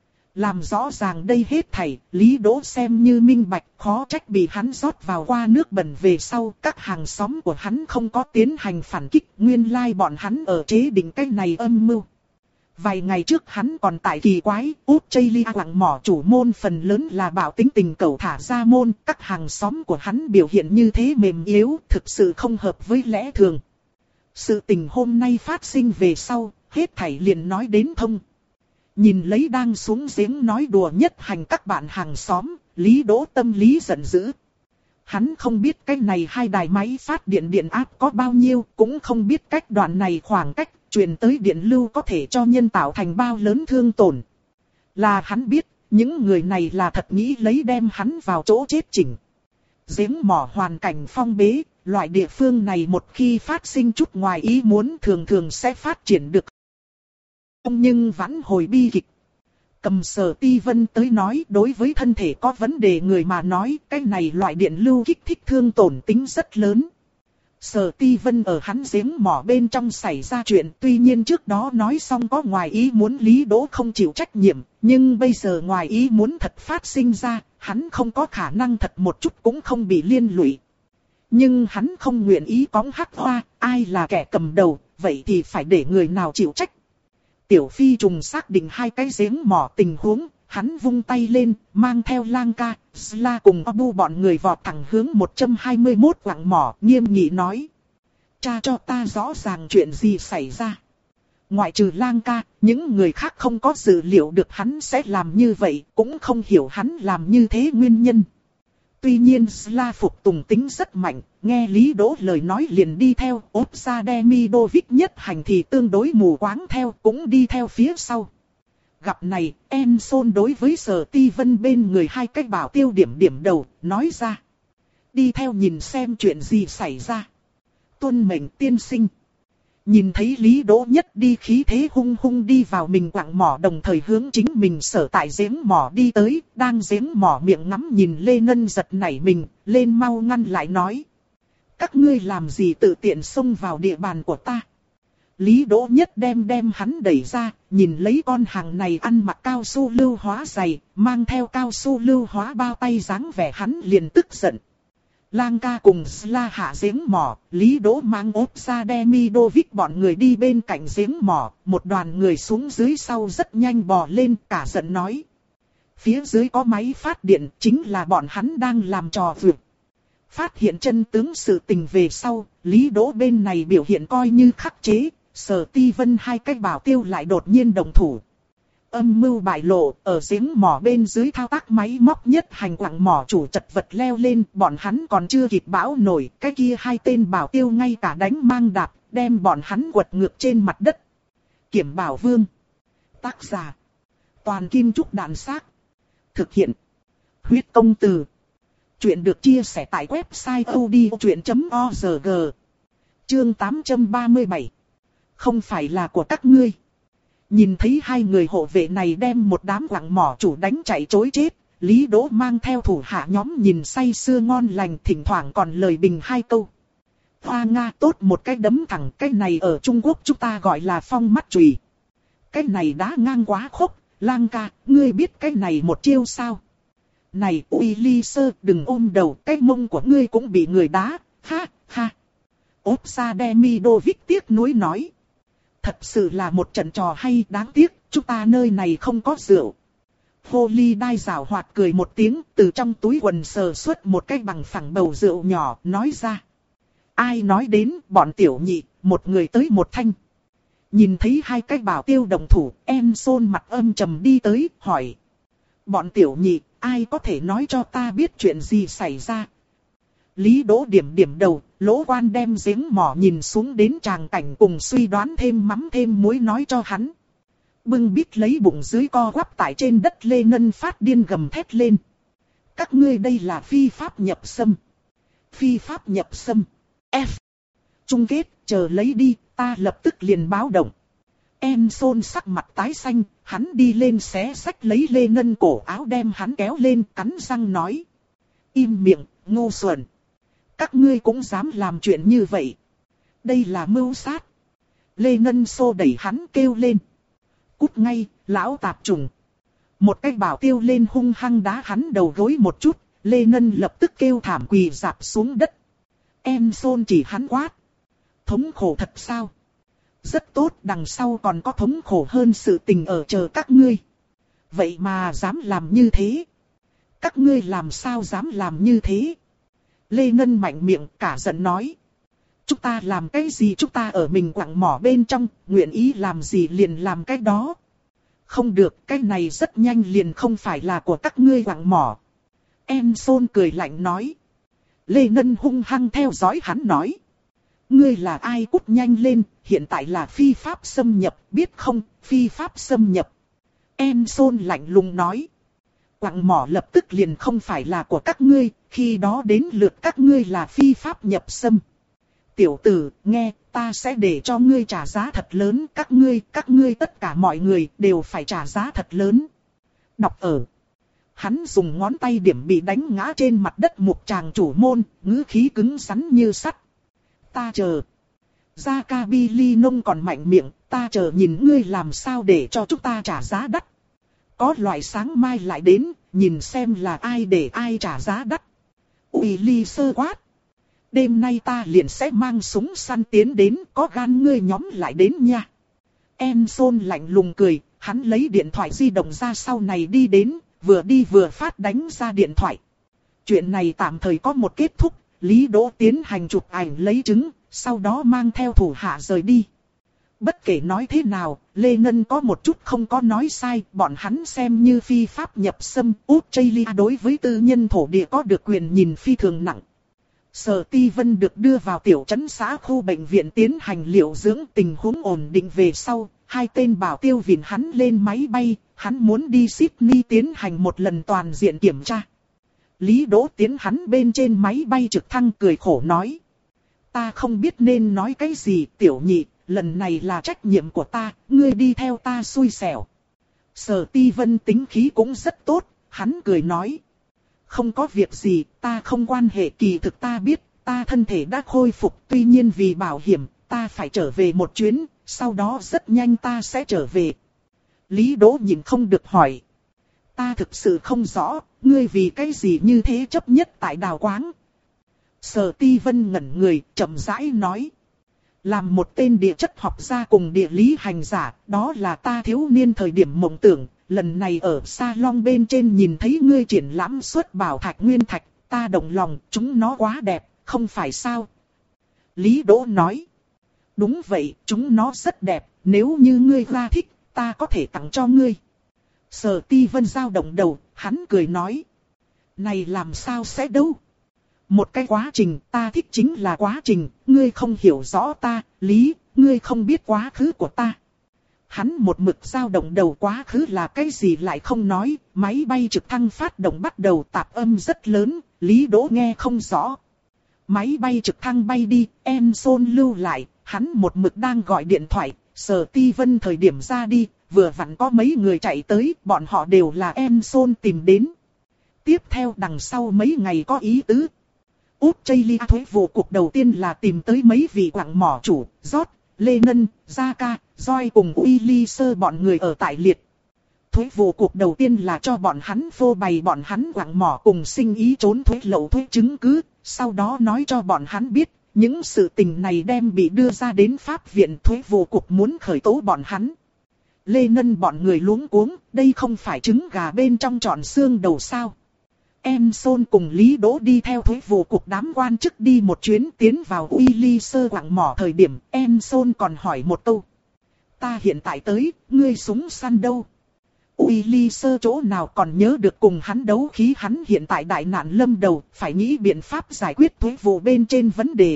Làm rõ ràng đây hết thảy, Lý Đỗ xem như minh bạch, khó trách bị hắn rót vào qua nước bẩn về sau, các hàng xóm của hắn không có tiến hành phản kích, nguyên lai bọn hắn ở chế định cái này âm mưu. Vài ngày trước hắn còn tại kỳ quái, út chây ly quặng mỏ chủ môn phần lớn là bảo tính tình cẩu thả ra môn, các hàng xóm của hắn biểu hiện như thế mềm yếu, thực sự không hợp với lẽ thường. Sự tình hôm nay phát sinh về sau, hết thảy liền nói đến thông. Nhìn lấy đang xuống giếng nói đùa nhất hành các bạn hàng xóm, Lý Đỗ tâm lý giận dữ. Hắn không biết cái này hai đài máy phát điện điện áp có bao nhiêu, cũng không biết cách đoạn này khoảng cách, truyền tới điện lưu có thể cho nhân tạo thành bao lớn thương tổn. Là hắn biết, những người này là thật nghĩ lấy đem hắn vào chỗ chết chỉnh. Giếng mỏ hoàn cảnh phong bế, loại địa phương này một khi phát sinh chút ngoài ý muốn thường thường sẽ phát triển được. Nhưng vãn hồi bi kịch. Cầm Sở Ti Vân tới nói, đối với thân thể có vấn đề người mà nói, cái này loại điện lưu kích thích thương tổn tính rất lớn. Sở Ti Vân ở hắn giếng mỏ bên trong xảy ra chuyện, tuy nhiên trước đó nói xong có ngoài ý muốn Lý Đỗ không chịu trách nhiệm, nhưng bây giờ ngoài ý muốn thật phát sinh ra, hắn không có khả năng thật một chút cũng không bị liên lụy. Nhưng hắn không nguyện ý cõng hắc hoa, ai là kẻ cầm đầu, vậy thì phải để người nào chịu trách. Tiểu phi trùng xác định hai cái giếng mỏ tình huống, hắn vung tay lên, mang theo Lang ca, Sla cùng Abu bọn người vọt thẳng hướng một trăm hai mươi mốt quặng mỏ, nghiêm nghị nói. Cha cho ta rõ ràng chuyện gì xảy ra. Ngoại trừ Lang ca, những người khác không có dự liệu được hắn sẽ làm như vậy, cũng không hiểu hắn làm như thế nguyên nhân. Tuy nhiên Sla phục tùng tính rất mạnh, nghe Lý Đỗ lời nói liền đi theo, ốp ra Demidovic nhất hành thì tương đối mù quáng theo, cũng đi theo phía sau. Gặp này, Enson đối với Sở Ti Vân bên người hai cách bảo tiêu điểm điểm đầu, nói ra. Đi theo nhìn xem chuyện gì xảy ra. Tuân mệnh tiên sinh. Nhìn thấy Lý Đỗ Nhất đi khí thế hung hung đi vào mình quặng mỏ, đồng thời hướng chính mình sở tại giếng mỏ đi tới, đang giếng mỏ miệng ngắm nhìn Lê Nân giật nảy mình, lên mau ngăn lại nói. Các ngươi làm gì tự tiện xông vào địa bàn của ta? Lý Đỗ Nhất đem đem hắn đẩy ra, nhìn lấy con hàng này ăn mặc cao su lưu hóa giày, mang theo cao su lưu hóa bao tay dáng vẻ, hắn liền tức giận. Lang ca cùng Sla hạ giếng mỏ, Lý Đỗ mang ốp ra Demidovic bọn người đi bên cạnh giếng mỏ, một đoàn người xuống dưới sau rất nhanh bò lên, cả giận nói. Phía dưới có máy phát điện, chính là bọn hắn đang làm trò vượt. Phát hiện chân tướng sự tình về sau, Lý Đỗ bên này biểu hiện coi như khắc chế, Sở Ti Vân hai cái bảo tiêu lại đột nhiên đồng thủ. Âm mưu bại lộ, ở giếng mỏ bên dưới thao tác máy móc nhất hành quặng mỏ chủ chật vật leo lên, bọn hắn còn chưa kịp bão nổi, cái kia hai tên bảo tiêu ngay cả đánh mang đạp, đem bọn hắn quật ngược trên mặt đất. Kiểm Bảo Vương. Tác giả. Toàn Kim Trúc Đàn Xác. Thực hiện. Huyết Công Từ. Chuyện được chia sẻ tại website odchuyện chấm org. Chương tám trăm ba mươi bảy. Không phải là của các ngươi. Nhìn thấy hai người hộ vệ này đem một đám quặng mỏ chủ đánh chạy trối chết, Lý Đỗ mang theo thủ hạ nhóm nhìn say sưa ngon lành, thỉnh thoảng còn lời bình hai câu. Hoa Nga tốt một cái đấm thẳng, cái này ở Trung Quốc chúng ta gọi là phong mắt chùy. Cái này đá ngang quá khốc, Lang ca, ngươi biết cái này một chiêu sao? Này Uy Ly Sơ, đừng ôm đầu, cái mông của ngươi cũng bị người đá, ha, ha. Ốp Sa Demidovic tiếc nuối nói. Thật sự là một trận trò hay, đáng tiếc, chúng ta nơi này không có rượu. Hồ Ly Đai rào hoạt cười một tiếng, từ trong túi quần sờ xuất một cái bằng phẳng bầu rượu nhỏ, nói ra. Ai nói đến, bọn tiểu nhị, một người tới một thanh. Nhìn thấy hai cái bảo tiêu đồng thủ, em xôn mặt âm trầm đi tới, hỏi. Bọn tiểu nhị, ai có thể nói cho ta biết chuyện gì xảy ra? Lý Đỗ điểm điểm đầu, Lỗ Quan đem giếng mỏ nhìn xuống đến tràng cảnh cùng suy đoán thêm mắm thêm muối nói cho hắn. Bưng bít lấy bụng dưới co quắp tại trên đất Lê Nân phát điên gầm thét lên. Các ngươi đây là phi pháp nhập xâm. Phi pháp nhập xâm. F. Chung kết, chờ lấy đi, ta lập tức liền báo động. Em xôn sắc mặt tái xanh, hắn đi lên xé xách lấy Lê Nân cổ áo đem hắn kéo lên, cắn răng nói. Im miệng, ngu xuẩn. Các ngươi cũng dám làm chuyện như vậy. Đây là mưu sát. Lê Nân xô đẩy hắn kêu lên. Cút ngay, lão tạp trùng. Một cái bảo tiêu lên hung hăng đá hắn đầu gối một chút. Lê Nân lập tức kêu thảm quỳ rạp xuống đất. Em xôn chỉ hắn quát. Thống khổ thật sao? Rất tốt, đằng sau còn có thống khổ hơn sự tình ở chờ các ngươi. Vậy mà dám làm như thế? Các ngươi làm sao dám làm như thế? Lê Nân mạnh miệng cả giận nói. Chúng ta làm cái gì, chúng ta ở mình quặng mỏ bên trong, nguyện ý làm gì liền làm cái đó. Không được, cái này rất nhanh liền không phải là của các ngươi quặng mỏ. Em xôn cười lạnh nói. Lê Nân hung hăng theo dõi hắn nói. Ngươi là ai, cút nhanh lên, hiện tại là phi pháp xâm nhập, biết không, phi pháp xâm nhập. Em xôn lạnh lùng nói. Quặng mỏ lập tức liền không phải là của các ngươi, khi đó đến lượt các ngươi là phi pháp nhập xâm. Tiểu tử, nghe, ta sẽ để cho ngươi trả giá thật lớn, các ngươi, các ngươi tất cả mọi người đều phải trả giá thật lớn. Đọc ở. Hắn dùng ngón tay điểm bị đánh ngã trên mặt đất mục tràng chủ môn, ngữ khí cứng rắn như sắt. Ta chờ. Gia Ca Bi Ly Nông còn mạnh miệng, ta chờ nhìn ngươi làm sao để cho chúng ta trả giá đắt. Có loại sáng mai lại đến, nhìn xem là ai để ai trả giá đắt. Uy Ly Sơ quát. Đêm nay ta liền sẽ mang súng săn tiến đến, có gan ngươi nhóm lại đến nha. Em xôn lạnh lùng cười, hắn lấy điện thoại di động ra sau này đi đến, vừa đi vừa phát đánh ra điện thoại. Chuyện này tạm thời có một kết thúc, Lý Đỗ tiến hành chụp ảnh lấy chứng, sau đó mang theo thủ hạ rời đi. Bất kể nói thế nào, Lê Ngân có một chút không có nói sai, bọn hắn xem như phi pháp nhập xâm, Australia đối với tư nhân thổ địa có được quyền nhìn phi thường nặng. Sở Ti Vân được đưa vào tiểu trấn xã khu bệnh viện tiến hành liệu dưỡng, tình huống ổn định về sau, hai tên bảo tiêu vịn hắn lên máy bay, hắn muốn đi Sydney tiến hành một lần toàn diện kiểm tra. Lý Đỗ tiến hắn bên trên máy bay trực thăng cười khổ nói. Ta không biết nên nói cái gì, tiểu nhị, lần này là trách nhiệm của ta, ngươi đi theo ta xui xẻo. Sở Ti Vân tính khí cũng rất tốt, hắn cười nói. Không có việc gì, ta không quan hệ, kỳ thực ta biết, ta thân thể đã khôi phục, tuy nhiên vì bảo hiểm, ta phải trở về một chuyến, sau đó rất nhanh ta sẽ trở về. Lý Đỗ nhìn không được hỏi. Ta thực sự không rõ, ngươi vì cái gì như thế chấp nhất tại Đào Quáng. Sở Ti Vân ngẩn người, chậm rãi nói. Làm một tên địa chất học gia cùng địa lý hành giả, đó là ta thiếu niên thời điểm mộng tưởng. Lần này ở salon bên trên nhìn thấy ngươi triển lãm xuất bảo thạch nguyên thạch, ta động lòng, chúng nó quá đẹp, không phải sao? Lý Đỗ nói. Đúng vậy, chúng nó rất đẹp, nếu như ngươi ra thích, ta có thể tặng cho ngươi. Sở Ti Vân dao động đầu, hắn cười nói. Này làm sao sẽ đâu? Một cái quá trình, ta thích chính là quá trình, ngươi không hiểu rõ ta, Lý, ngươi không biết quá khứ của ta. Hắn một mực dao động đầu, quá khứ là cái gì lại không nói, máy bay trực thăng phát động bắt đầu, tạp âm rất lớn, Lý Đỗ nghe không rõ. Máy bay trực thăng bay đi, em Son lưu lại, hắn một mực đang gọi điện thoại, Sở Ti Vân thời điểm ra đi, vừa vặn có mấy người chạy tới, bọn họ đều là em Son tìm đến. Tiếp theo đằng sau mấy ngày có ý tứ. Australia thuế vụ cục đầu tiên là tìm tới mấy vị quặng mỏ chủ, George, Lennon, Zaka, Joy cùng Willis bọn người ở tại liệt. Thuế vụ cục đầu tiên là cho bọn hắn phô bày bọn hắn quặng mỏ cùng sinh ý trốn thuế lậu thuế chứng cứ, sau đó nói cho bọn hắn biết, những sự tình này đem bị đưa ra đến Pháp viện, thuế vụ cục muốn khởi tố bọn hắn. Lennon bọn người luống cuống, đây không phải trứng gà bên trong trọn xương đầu sao? Em Son cùng Lý Đỗ đi theo thuế vụ cục đám quan chức đi một chuyến tiến vào Willis quặng mỏ thời điểm, em Son còn hỏi một câu. Ta hiện tại tới, ngươi súng săn đâu? Willis chỗ nào còn nhớ được cùng hắn đấu khí, hắn hiện tại đại nạn lâm đầu, phải nghĩ biện pháp giải quyết thuế vụ bên trên vấn đề.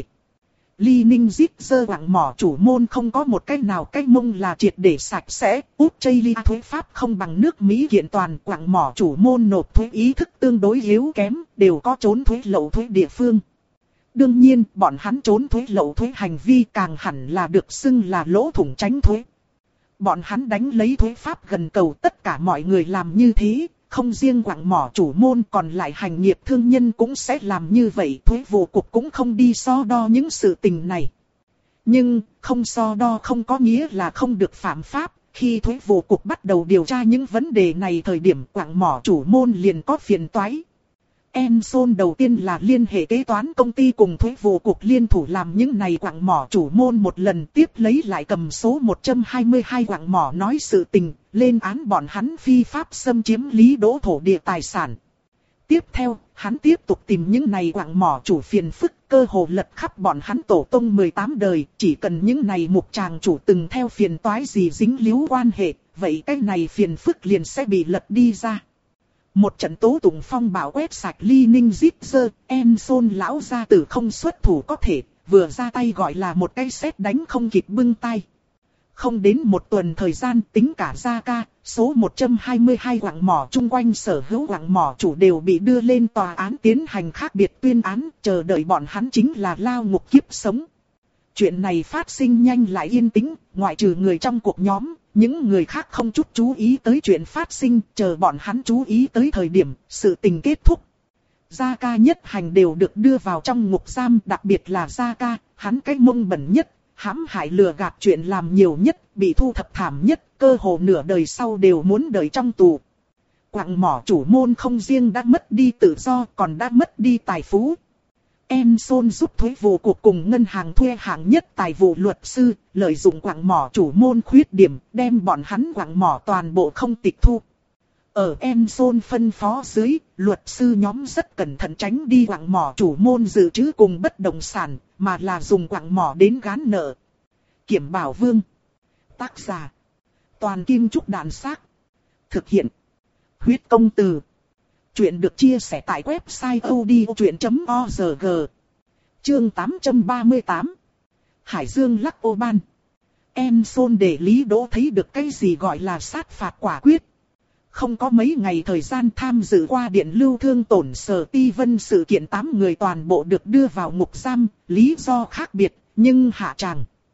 Li Ninh giết sơ quặng mỏ chủ môn không có một cách nào cách mông là triệt để sạch sẽ, Australia thuế pháp không bằng nước Mỹ kiện toàn, quặng mỏ chủ môn nộp thuế ý thức tương đối yếu kém, đều có trốn thuế lậu thuế địa phương. Đương nhiên, bọn hắn trốn thuế lậu thuế hành vi càng hẳn là được xưng là lỗ thủng tránh thuế. Bọn hắn đánh lấy thuế pháp gần cầu, tất cả mọi người làm như thế. Không riêng quặng mỏ chủ môn, còn lại hành nghiệp thương nhân cũng sẽ làm như vậy. Thuế vụ cục cũng không đi so đo những sự tình này. Nhưng, không so đo không có nghĩa là không được phạm pháp. Khi thuế vụ cục bắt đầu điều tra những vấn đề này thời điểm quặng mỏ chủ môn liền có phiền toái. Em Son đầu tiên là liên hệ kế toán công ty cùng thuế vụ cục liên thủ làm những này quặng mỏ chủ môn một lần, tiếp lấy lại cầm số một trăm hai mươi hai quặng mỏ nói sự tình, lên án bọn hắn phi pháp xâm chiếm Lý Đỗ thổ địa tài sản. Tiếp theo, hắn tiếp tục tìm những này quặng mỏ chủ phiền phức, cơ hồ lật khắp bọn hắn tổ tông mười tám đời, chỉ cần những này mục tràng chủ từng theo phiền toái gì dính líu quan hệ, vậy cái này phiền phức liền sẽ bị lật đi ra. Một trận tố tụng phong bạo quét sạch Li Ninh Zitzer, em Son lão gia tử không xuất thủ có thể, vừa ra tay gọi là một cái sét đánh không kịp bưng tay. Không đến một tuần thời gian tính cả Zaka, số một trăm hai mươi hai quặng mỏ chung quanh sở hữu quặng mỏ chủ đều bị đưa lên tòa án tiến hành khác biệt tuyên án, chờ đợi bọn hắn chính là lao ngục kiếp sống. Chuyện này phát sinh nhanh lại yên tĩnh, ngoại trừ người trong cuộc nhóm. Những người khác không chút chú ý tới chuyện phát sinh, chờ bọn hắn chú ý tới thời điểm, sự tình kết thúc. Zaka nhất hành đều được đưa vào trong ngục giam, đặc biệt là Zaka, hắn cái mông bẩn nhất, hãm hại lừa gạt chuyện làm nhiều nhất, bị thu thập thảm nhất, cơ hồ nửa đời sau đều muốn đợi trong tù. Quặng mỏ chủ môn không riêng đã mất đi tự do, còn đã mất đi tài phú. Em Son giúp thuế vụ cục cùng ngân hàng thuê hạng nhất tài vụ luật sư, lợi dụng quặng mỏ chủ môn khuyết điểm, đem bọn hắn quặng mỏ toàn bộ không tịch thu. Ở em Son phân phó dưới, luật sư nhóm rất cẩn thận tránh đi quặng mỏ chủ môn dự trữ cùng bất động sản, mà là dùng quặng mỏ đến gán nợ. Kiểm Bảo Vương. Tác giả. Toàn Kim Trúc Đàn Xác. Thực hiện. Huyết Công Từ. Chuyện được chia sẻ tại website odchuyện chấm org. Chương tám trăm ba mươi tám. Hải Dương lắc ô ban. Em Son để Lý Đỗ thấy được cái gì gọi là sát phạt quả quyết. Không có mấy ngày thời gian tham dự qua điện lưu thương tổn Sở Ti Vân sự kiện, tám người toàn bộ được đưa vào ngục giam, lý do khác biệt, nhưng hạ tràng.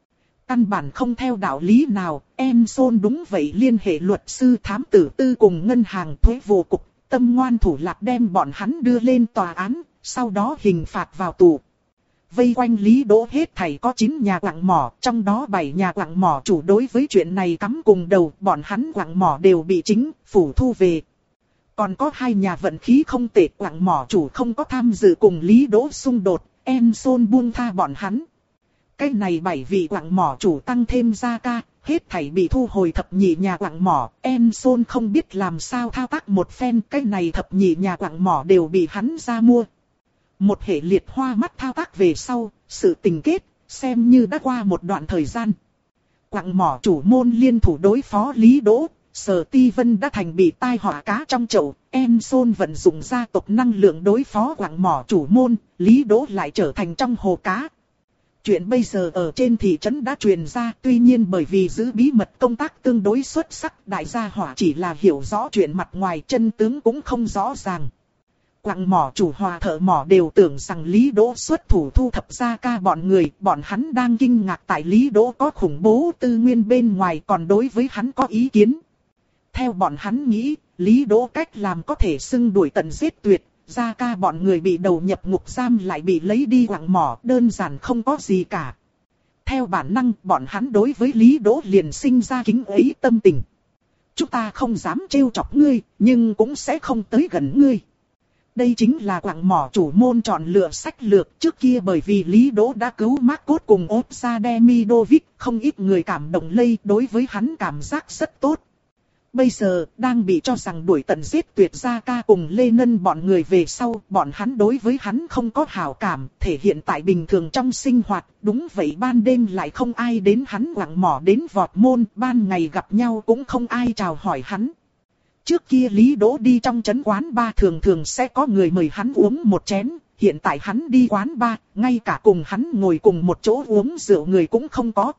Căn bản không theo đạo lý nào, Emson đúng vậy liên hệ luật sư thám tử tư cùng ngân hàng thuế vụ cục, tâm ngoan thủ lạc đem bọn hắn đưa lên tòa án, sau đó hình phạt vào tù. Vây quanh Lý Đỗ hết thảy có chín nhà quặng mỏ, trong đó bảy nhà quặng mỏ chủ đối với chuyện này cắm cùng đầu, bọn hắn quặng mỏ đều bị chính phủ thu về. Còn có hai nhà vận khí không tệ, quặng mỏ chủ không có tham dự cùng Lý Đỗ xung đột, Emson buông tha bọn hắn. Cái này bảy vị quặng mỏ chủ tăng thêm gia ca, hết thảy bị thu hồi thập nhị nhà quặng mỏ, Emson không biết làm sao thao tác một phen, cái này thập nhị nhà quặng mỏ đều bị hắn ra mua. Một hệ liệt hoa mắt thao tác về sau, sự tình kết, xem như đã qua một đoạn thời gian. Quặng mỏ chủ môn liên thủ đối phó Lý Đỗ, Sở Ti Vân đã thành bị tai họa cá trong chậu, Emson vận dụng gia tộc năng lượng đối phó quặng mỏ chủ môn, Lý Đỗ lại trở thành trong hồ cá. Chuyện bây giờ ở trên thị trấn đã truyền ra, tuy nhiên bởi vì giữ bí mật công tác tương đối xuất sắc, đại gia hỏa chỉ là hiểu rõ chuyện mặt ngoài, chân tướng cũng không rõ ràng. Quặng mỏ chủ hòa thợ mỏ đều tưởng rằng Lý Đỗ xuất thủ thu thập gia ca bọn người, bọn hắn đang kinh ngạc tại Lý Đỗ có khủng bố tư nguyên bên ngoài, còn đối với hắn có ý kiến. Theo bọn hắn nghĩ, Lý Đỗ cách làm có thể xưng đuổi tận giết tuyệt, gia ca bọn người bị đầu nhập ngục giam lại bị lấy đi quặng mỏ, đơn giản không có gì cả. Theo bản năng, bọn hắn đối với Lý Đỗ liền sinh ra kính ấy tâm tình. Chúng ta không dám trêu chọc ngươi, nhưng cũng sẽ không tới gần ngươi. Đây chính là quặng mỏ chủ môn chọn lựa sách lược, trước kia bởi vì Lý Đỗ đã cứu Marcos cùng Otsa Demidovic, không ít người cảm động lây, đối với hắn cảm giác rất tốt. Bây giờ, đang bị cho rằng đuổi tận giết tuyệt gia ca cùng Lê Nân bọn người về sau, bọn hắn đối với hắn không có hảo cảm, thể hiện tại bình thường trong sinh hoạt, đúng vậy ban đêm lại không ai đến hắn quặng mỏ đến vọt môn, ban ngày gặp nhau cũng không ai chào hỏi hắn. Trước kia Lý Đỗ đi trong trấn quán bar thường thường sẽ có người mời hắn uống một chén, hiện tại hắn đi quán bar, ngay cả cùng hắn ngồi cùng một chỗ uống rượu người cũng không có.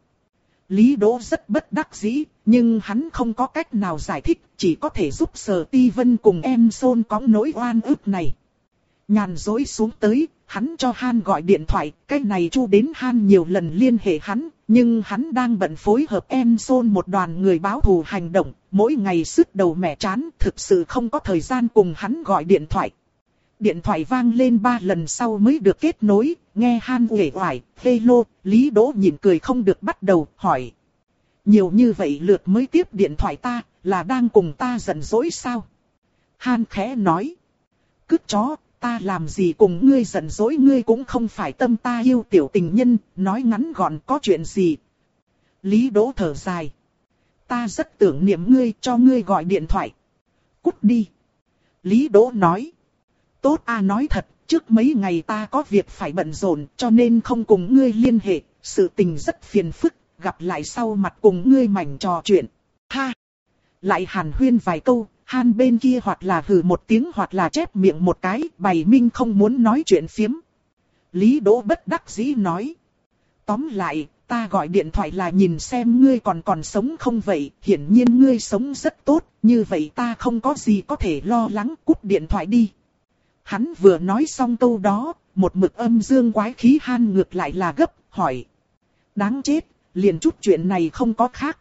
Lý Đỗ rất bất đắc dĩ, nhưng hắn không có cách nào giải thích, chỉ có thể giúp Sở Ti Vân cùng Emson cõng nỗi oan ức này. Nhàn rỗi xuống tới, hắn cho Han gọi điện thoại, cái này Chu đến Han nhiều lần liên hệ hắn, nhưng hắn đang bận phối hợp Emson một đoàn người báo thù hành động, mỗi ngày sứt đầu mẻ chán, thực sự không có thời gian cùng hắn gọi điện thoại. Điện thoại vang lên ba lần sau mới được kết nối, nghe Han uể oải, hello, Lý Đỗ nhìn cười không được bắt đầu, hỏi. Nhiều như vậy lượt mới tiếp điện thoại ta, là đang cùng ta giận dỗi sao? Han khẽ nói. Cứt chó, ta làm gì cùng ngươi giận dỗi, ngươi cũng không phải tâm ta yêu tiểu tình nhân, nói ngắn gọn có chuyện gì? Lý Đỗ thở dài. Ta rất tưởng niệm ngươi, cho ngươi gọi điện thoại. Cút đi. Lý Đỗ nói. Tốt a, nói thật, trước mấy ngày ta có việc phải bận rộn, cho nên không cùng ngươi liên hệ, sự tình rất phiền phức, gặp lại sau mặt cùng ngươi mảnh trò chuyện. Ha! Lại hàn huyên vài câu, Han bên kia hoặc là hừ một tiếng hoặc là chép miệng một cái, bày minh không muốn nói chuyện phiếm. Lý Đỗ bất đắc dĩ nói. Tóm lại, ta gọi điện thoại là nhìn xem ngươi còn còn sống không vậy, hiển nhiên ngươi sống rất tốt, như vậy ta không có gì có thể lo lắng, cúp điện thoại đi. Hắn vừa nói xong câu đó, một mực âm dương quái khí Han ngược lại là gấp, hỏi. Đáng chết, liền chút chuyện này không có khác.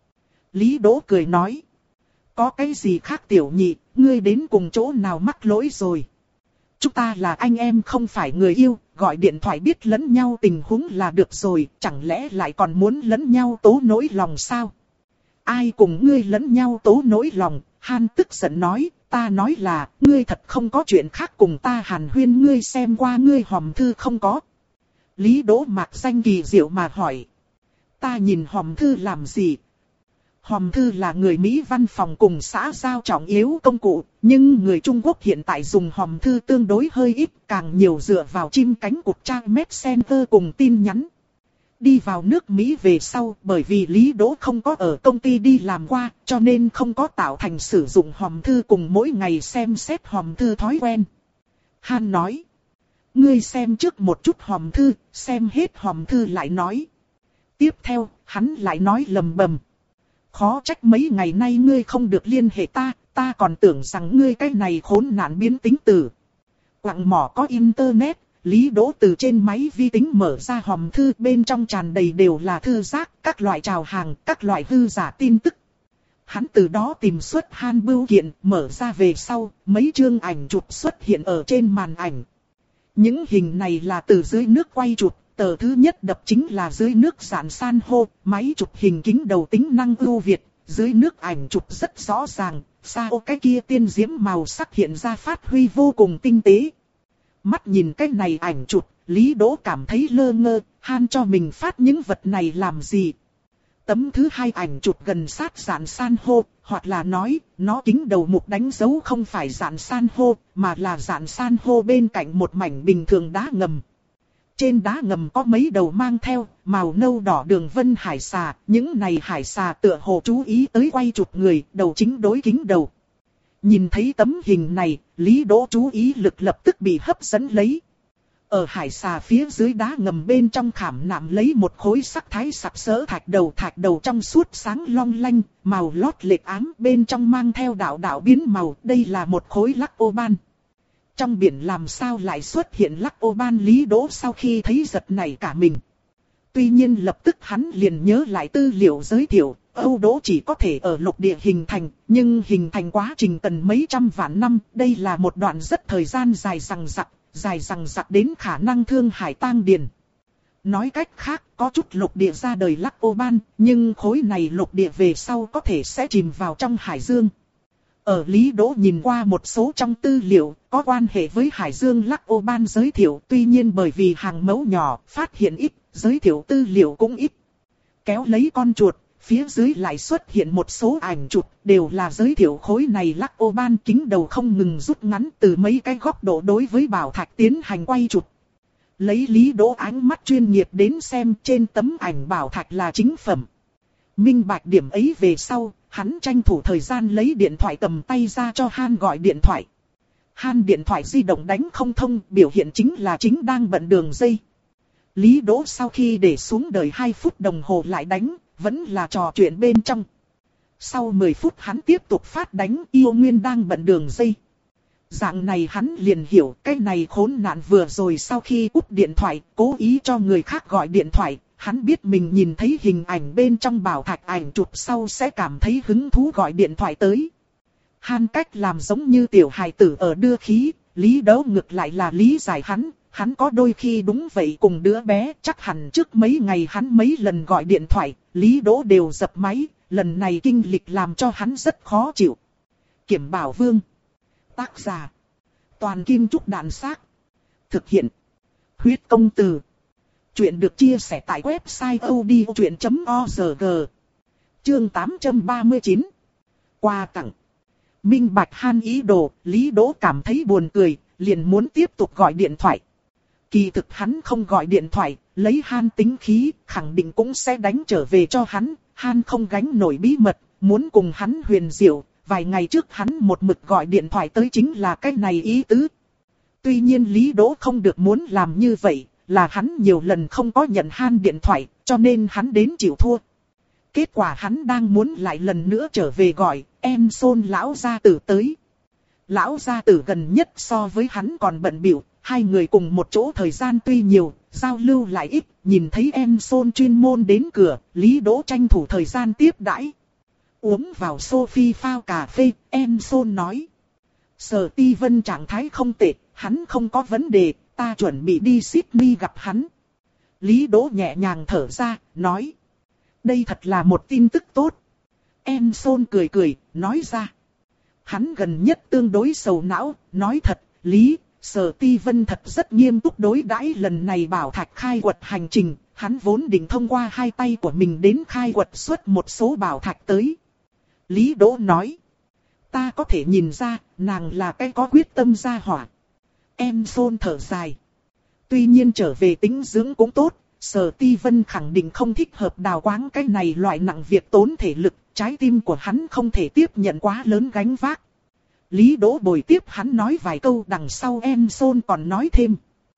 Lý Đỗ cười nói. Có cái gì khác tiểu nhị, ngươi đến cùng chỗ nào mắc lỗi rồi. Chúng ta là anh em không phải người yêu, gọi điện thoại biết lẫn nhau tình huống là được rồi, chẳng lẽ lại còn muốn lẫn nhau tố nỗi lòng sao? Ai cùng ngươi lẫn nhau tố nỗi lòng? Han tức giận nói, ta nói là, ngươi thật không có chuyện khác cùng ta hàn huyên, ngươi xem qua ngươi hòm thư không có. Lý Đỗ mạc danh kỳ diệu mà hỏi. Ta nhìn hòm thư làm gì? Hòm thư là người Mỹ văn phòng cùng xã giao trọng yếu công cụ, nhưng người Trung Quốc hiện tại dùng hòm thư tương đối hơi ít, càng nhiều dựa vào chim cánh cụt trang Messenger cùng tin nhắn. Đi vào nước Mỹ về sau, bởi vì Lý Đỗ không có ở công ty đi làm qua, cho nên không có tạo thành sử dụng hòm thư cùng mỗi ngày xem xét hòm thư thói quen. Han nói, ngươi xem trước một chút hòm thư, xem hết hòm thư lại nói. Tiếp theo, hắn lại nói lầm bầm. Khó trách mấy ngày nay ngươi không được liên hệ ta, ta còn tưởng rằng ngươi cái này khốn nạn biến tính tử. Quặng mỏ có internet, Lý Đỗ từ trên máy vi tính mở ra hòm thư, bên trong tràn đầy đều là thư rác, các loại chào hàng, các loại hư giả tin tức. Hắn từ đó tìm xuất Han bưu kiện, mở ra về sau, mấy chương ảnh chụp xuất hiện ở trên màn ảnh. Những hình này là từ dưới nước quay chụp, tờ thứ nhất đập chính là dưới nước rạn san hô, máy chụp hình kính đầu tính năng ưu việt, dưới nước ảnh chụp rất rõ ràng, sao cái kia tiên diễm màu sắc hiện ra phát huy vô cùng tinh tế. Mắt nhìn cái này ảnh chụp, Lý Đỗ cảm thấy lơ ngơ, Han cho mình phát những vật này làm gì? Tấm thứ hai ảnh chụp gần sát rạn san hô, hoặc là nói, nó kính đầu mục đánh dấu không phải rạn san hô, mà là rạn san hô bên cạnh một mảnh bình thường đá ngầm. Trên đá ngầm có mấy đầu mang theo, màu nâu đỏ đường vân hải xà, những này hải xà tựa hồ chú ý tới quay chụp người, đầu chính đối kính đầu. Nhìn thấy tấm hình này, Lý Đỗ chú ý lực lập tức bị hấp dẫn lấy. Ở hải xà phía dưới đá ngầm bên trong khảm nạm lấy một khối sắc thái sặc sỡ thạch đầu, thạch đầu trong suốt sáng long lanh, màu lót lệch ám, bên trong mang theo đạo đạo biến màu, đây là một khối lắc ô ban. Trong biển làm sao lại xuất hiện lắc ô ban? Lý Đỗ sau khi thấy giật nảy cả mình. Tuy nhiên lập tức hắn liền nhớ lại tư liệu giới thiệu, Âu đỗ chỉ có thể ở lục địa hình thành, nhưng hình thành quá trình cần mấy trăm vạn năm, đây là một đoạn rất thời gian dài dằng dặc, dài dằng dặc đến khả năng thương hải tang điền. Nói cách khác, có chút lục địa ra đời lắc ô ban, nhưng khối này lục địa về sau có thể sẽ chìm vào trong hải dương. Ở Lý Đỗ nhìn qua một số trong tư liệu, có quan hệ với hải dương lắc ô ban giới thiệu, tuy nhiên bởi vì hàng mẫu nhỏ, phát hiện ít, giới thiệu tư liệu cũng ít. Kéo lấy con chuột, phía dưới lại xuất hiện một số ảnh chụp, đều là giới thiệu khối này lắc ô ban, kính đầu không ngừng rút ngắn từ mấy cái góc độ đối với bảo thạch tiến hành quay chụp. Lấy Lý Đỗ ánh mắt chuyên nghiệp đến xem, trên tấm ảnh bảo thạch là chính phẩm. Minh bạch điểm ấy về sau, hắn tranh thủ thời gian lấy điện thoại cầm tay ra cho Han gọi điện thoại. Han điện thoại di động đánh không thông, biểu hiện chính là chính đang bận đường dây. Lý Đỗ sau khi để xuống đợi hai phút đồng hồ lại đánh, vẫn là trò chuyện bên trong. Sau mười phút hắn tiếp tục phát đánh, yêu nguyên đang bận đường dây. Dạng này hắn liền hiểu cái này khốn nạn vừa rồi sau khi cúp điện thoại, cố ý cho người khác gọi điện thoại. Hắn biết mình nhìn thấy hình ảnh bên trong bảo thạch ảnh chụp sau sẽ cảm thấy hứng thú gọi điện thoại tới. Han cách làm giống như tiểu hài tử ở đưa khí, Lý Đỗ ngược lại là lý giải hắn. Hắn có đôi khi đúng vậy cùng đứa bé, chắc hẳn trước mấy ngày hắn mấy lần gọi điện thoại, Lý Đỗ đều dập máy, lần này kinh lịch làm cho hắn rất khó chịu. Kiểm Bảo Vương. Tác giả. Toàn Kim Trúc Đạn Xác. Thực hiện. Huyết Công Từ. Chuyện được chia sẻ tại website odchuyện chấm org. Chương tám trăm ba mươi chín. Quà tặng. Minh bạch Han ý đồ, Lý Đỗ cảm thấy buồn cười, liền muốn tiếp tục gọi điện thoại. Kỳ thực hắn không gọi điện thoại, lấy Han tính khí, khẳng định cũng sẽ đánh trở về cho hắn. Han không gánh nổi bí mật, muốn cùng hắn huyền diệu. Vài ngày trước hắn một mực gọi điện thoại tới chính là cái này ý tứ. Tuy nhiên Lý Đỗ không được muốn làm như vậy, là hắn nhiều lần không có nhận Han điện thoại, cho nên hắn đến chịu thua. Kết quả hắn đang muốn lại lần nữa trở về gọi, em Son lão gia tử tới. Lão gia tử gần nhất so với hắn còn bận bịu, hai người cùng một chỗ thời gian tuy nhiều, giao lưu lại ít, nhìn thấy em Son chuyên môn đến cửa, Lý Đỗ tranh thủ thời gian tiếp đãi. Uống vào Sophie phao cà phê, em Son nói. Sở Ti Vân trạng thái không tệ, hắn không có vấn đề, ta chuẩn bị đi Sydney gặp hắn. Lý Đỗ nhẹ nhàng thở ra, nói. Đây thật là một tin tức tốt. Em Son cười cười, nói ra. Hắn gần nhất tương đối sầu não, nói thật, Lý, Sở Ti Vân thật rất nghiêm túc đối đãi lần này bảo thạch khai quật hành trình. Hắn vốn định thông qua hai tay của mình đến khai quật xuất một số bảo thạch tới. Lý Đỗ nói. Ta có thể nhìn ra, nàng là cái có quyết tâm gia hỏa. Em Son thở dài. Tuy nhiên trở về tính dưỡng cũng tốt, Sở Ti Vân khẳng định không thích hợp đào quáng cái này loại nặng việc tốn thể lực, trái tim của hắn không thể tiếp nhận quá lớn gánh vác. Lý Đỗ bồi tiếp hắn nói vài câu, đằng sau em Son còn nói thêm.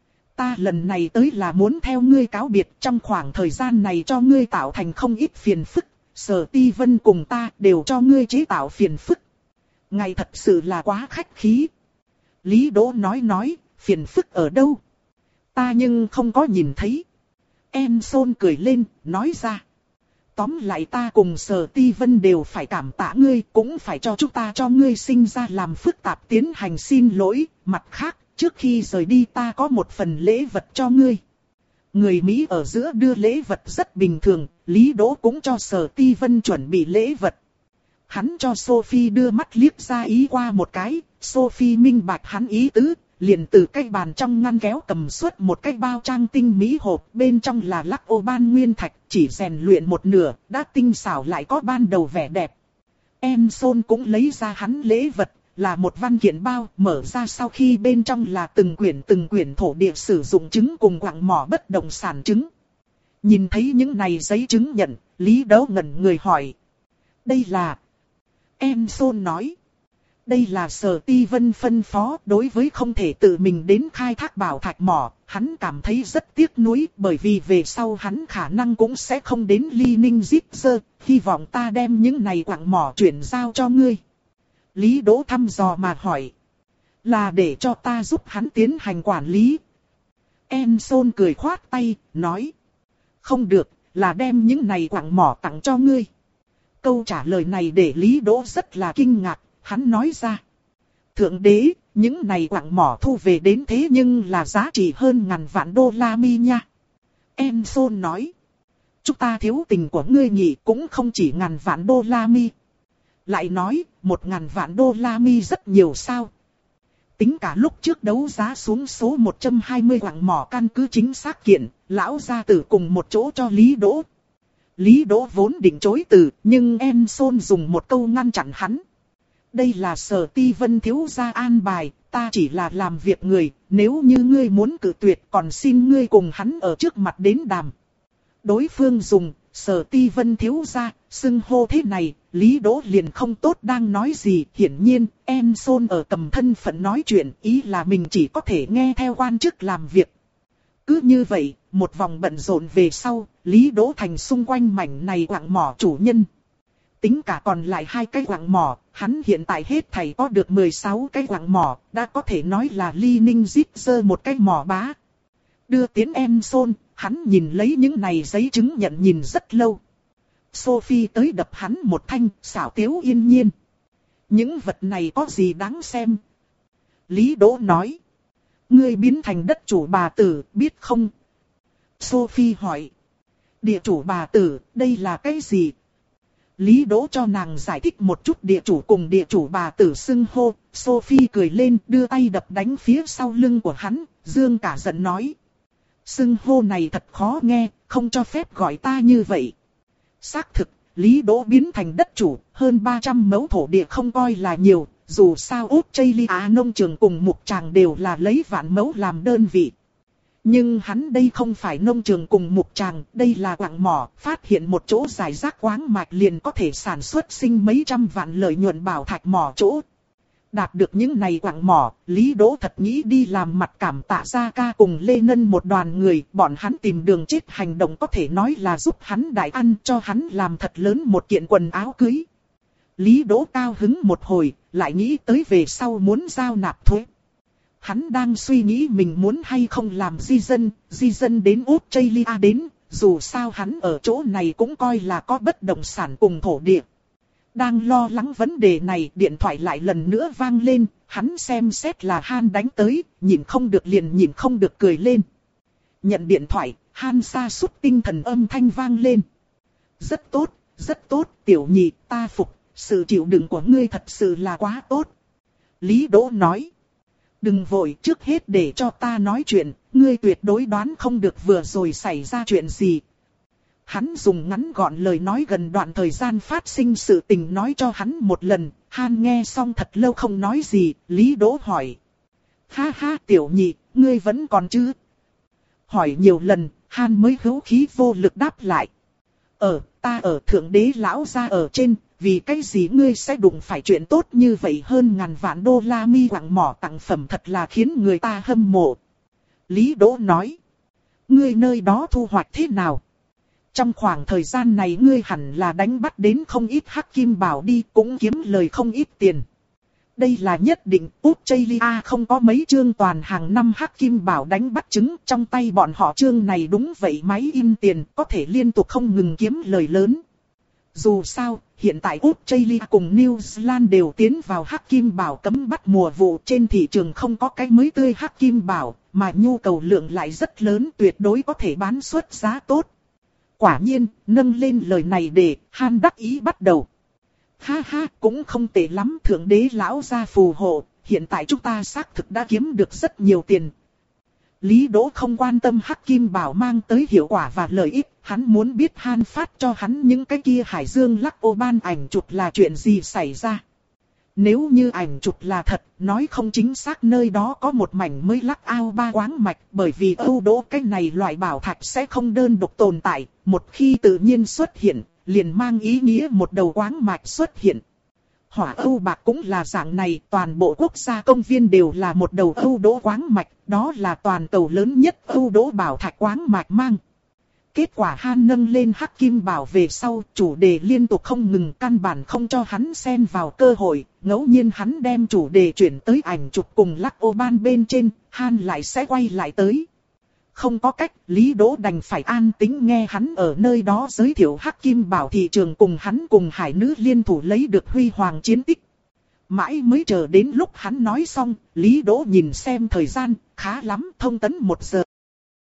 Ta lần này tới là muốn theo ngươi cáo biệt, trong khoảng thời gian này cho ngươi tạo thành không ít phiền phức, Sở Ti Vân cùng ta đều cho ngươi chế tạo phiền phức. Ngài thật sự là quá khách khí. Lý Đỗ nói nói, phiền phức ở đâu? Ta nhưng không có nhìn thấy. Enson cười lên, nói ra. Tóm lại ta cùng Sở Ti Vân đều phải cảm tạ ngươi, cũng phải cho chúng ta cho ngươi sinh ra làm phức tạp tiến hành xin lỗi. Mặt khác, trước khi rời đi ta có một phần lễ vật cho ngươi. Người Mỹ ở giữa đưa lễ vật rất bình thường, Lý Đỗ cũng cho Sở Ti Vân chuẩn bị lễ vật. Hắn cho Sophie đưa mắt liếc ra ý qua một cái, Sophie minh bạch hắn ý tứ, liền từ cái bàn trong ngăn kéo cầm xuất một cái bao trang tinh mỹ hộp, bên trong là lắc ô ban nguyên thạch, chỉ rèn luyện một nửa, đã tinh xảo lại có ban đầu vẻ đẹp. Enson cũng lấy ra hắn lễ vật, là một văn kiện bao, mở ra sau khi bên trong là từng quyển từng quyển thổ địa sử dụng chứng cùng quặng mỏ bất động sản chứng. Nhìn thấy những này giấy chứng nhận, Lý Đỗ ngẩn người hỏi. Đây là... Enson nói. Đây là Sở Ti Vân phân phó, đối với không thể tự mình đến khai thác bảo thạch mỏ, hắn cảm thấy rất tiếc nuối, bởi vì về sau hắn khả năng cũng sẽ không đến Ly Ninh Zipser, hy vọng ta đem những này quặng mỏ chuyển giao cho ngươi. Lý Đỗ thăm dò mà hỏi. Là để cho ta giúp hắn tiến hành quản lý. Enson cười khoát tay, nói. Không được, là đem những này quặng mỏ tặng cho ngươi. Câu trả lời này để Lý Đỗ rất là kinh ngạc, hắn nói ra. Thượng đế, những này quặng mỏ thu về đến thế nhưng là giá trị hơn ngàn vạn đô la mi nha. Enson nói. Chúng ta thiếu tình của ngươi nhỉ, cũng không chỉ ngàn vạn đô la mi. Lại nói, một ngàn vạn đô la mi rất nhiều sao. Tính cả lúc trước đấu giá xuống số một trăm hai mươi quặng mỏ căn cứ chính xác kiện, lão gia tử cùng một chỗ cho Lý Đỗ. Lý Đỗ vốn định chối từ, nhưng Enson dùng một câu ngăn chặn hắn. Đây là Sở Ti Vân thiếu gia an bài, ta chỉ là làm việc người, nếu như ngươi muốn cự tuyệt còn xin ngươi cùng hắn ở trước mặt đến đàm. Đối phương dùng, Sở Ti Vân thiếu gia, xưng hô thế này, Lý Đỗ liền không tốt đang nói gì. Hiển nhiên, Enson ở tầm thân phận nói chuyện, ý là mình chỉ có thể nghe theo quan chức làm việc. Cứ như vậy, một vòng bận rộn về sau, Lý Đỗ thành xung quanh mảnh này quặng mỏ chủ nhân. Tính cả còn lại hai cái quặng mỏ, hắn hiện tại hết thảy có được mười sáu cái quặng mỏ, đã có thể nói là Ly Ninh Zipser một cái mỏ bá. Đưa tiến Enson, hắn nhìn lấy những này giấy chứng nhận nhìn rất lâu. Sophie tới đập hắn một thanh, xảo tiếu yên nhiên. Những vật này có gì đáng xem? Lý Đỗ nói. Ngươi biến thành đất chủ bà tử, biết không? Sophie hỏi. Địa chủ bà tử, đây là cái gì? Lý Đỗ cho nàng giải thích một chút địa chủ cùng địa chủ bà tử xưng hô. Sophie cười lên, đưa tay đập đánh phía sau lưng của hắn, dương cả giận nói. Xưng hô này thật khó nghe, không cho phép gọi ta như vậy. Xác thực, Lý Đỗ biến thành đất chủ, hơn ba trăm mẫu thổ địa không coi là nhiều, dù sao Australia nông trường cùng mục tràng đều là lấy vạn mẫu làm đơn vị. Nhưng hắn đây không phải nông trường cùng mục tràng, đây là quặng mỏ, phát hiện một chỗ giải rác khoáng mạch liền có thể sản xuất sinh mấy trăm vạn lợi nhuận bảo thạch mỏ chỗ. Đạt được những này quặng mỏ, Lý Đỗ thật nghĩ đi làm mặt cảm tạ Gia Ca cùng Lê Nân một đoàn người, bọn hắn tìm đường chết hành động có thể nói là giúp hắn đại ăn cho hắn làm thật lớn một kiện quần áo cưới. Lý Đỗ cao hứng một hồi, lại nghĩ tới về sau muốn giao nạp thuế. Hắn đang suy nghĩ mình muốn hay không làm di dân, di dân đến Australia đến, dù sao hắn ở chỗ này cũng coi là có bất động sản cùng thổ địa. Đang lo lắng vấn đề này, điện thoại lại lần nữa vang lên, hắn xem xét là Han đánh tới, nhìn không được liền nhìn không được cười lên. Nhận điện thoại, Han sa sút tinh thần âm thanh vang lên. Rất tốt, rất tốt, tiểu nhị, ta phục, sự chịu đựng của ngươi thật sự là quá tốt. Lý Đỗ nói. Đừng vội, trước hết để cho ta nói chuyện, ngươi tuyệt đối đoán không được vừa rồi xảy ra chuyện gì. Hắn dùng ngắn gọn lời nói gần đoạn thời gian phát sinh sự tình nói cho hắn một lần, Han nghe xong thật lâu không nói gì, Lý Đỗ hỏi. Ha ha tiểu nhị, ngươi vẫn còn chứ? Hỏi nhiều lần, Han mới hữu khí vô lực đáp lại. Ở, ta ở thượng đế lão gia ở trên, vì cái gì ngươi sẽ đụng phải chuyện tốt như vậy hơn ngàn vạn đô la mi quặng mỏ tặng phẩm thật là khiến người ta hâm mộ. Lý Đỗ nói. Ngươi nơi đó thu hoạch thế nào? Trong khoảng thời gian này ngươi hẳn là đánh bắt đến không ít hắc kim bảo đi, cũng kiếm lời không ít tiền. đây là nhất định, Australia không có mấy chương toàn hàng năm hắc kim bảo đánh bắt trứng, trong tay bọn họ chương này đúng vậy máy in tiền, có thể liên tục không ngừng kiếm lời lớn. Dù sao, hiện tại Australia cùng New Zealand đều tiến vào hắc kim bảo cấm bắt mùa vụ, trên thị trường không có cái mới tươi hắc kim bảo, mà nhu cầu lượng lại rất lớn, tuyệt đối có thể bán xuất giá tốt. Quả nhiên, nâng lên lời này để Han đắc ý bắt đầu. Ha ha, cũng không tệ lắm, thượng đế lão gia phù hộ, hiện tại chúng ta xác thực đã kiếm được rất nhiều tiền. Lý Đỗ không quan tâm hắc kim bảo mang tới hiệu quả và lợi ích, hắn muốn biết Han phát cho hắn những cái kia hải dương lắc ô ban ảnh chụp là chuyện gì xảy ra. Nếu như ảnh chụp là thật, nói không chính xác nơi đó có một mảnh mới lắc ao ba quáng mạch, bởi vì Âu Đỗ cái này loại bảo thạch sẽ không đơn độc tồn tại, một khi tự nhiên xuất hiện, liền mang ý nghĩa một đầu quáng mạch xuất hiện. Hỏa Âu bạc cũng là dạng này, toàn bộ quốc gia công viên đều là một đầu Âu Đỗ quáng mạch, đó là toàn cầu lớn nhất Âu Đỗ bảo thạch quáng mạch mang. Kết quả Han nâng lên hắc kim bảo về sau, chủ đề liên tục không ngừng, căn bản không cho hắn xen vào cơ hội, ngẫu nhiên hắn đem chủ đề chuyển tới ảnh chụp cùng lắc ô ban bên trên, Han lại sẽ quay lại tới. Không có cách, Lý Đỗ đành phải an tĩnh nghe hắn ở nơi đó giới thiệu hắc kim bảo thị trường cùng hắn cùng hải nữ liên thủ lấy được huy hoàng chiến tích. Mãi mới chờ đến lúc hắn nói xong, Lý Đỗ nhìn xem thời gian, khá lắm, thông tấn một giờ.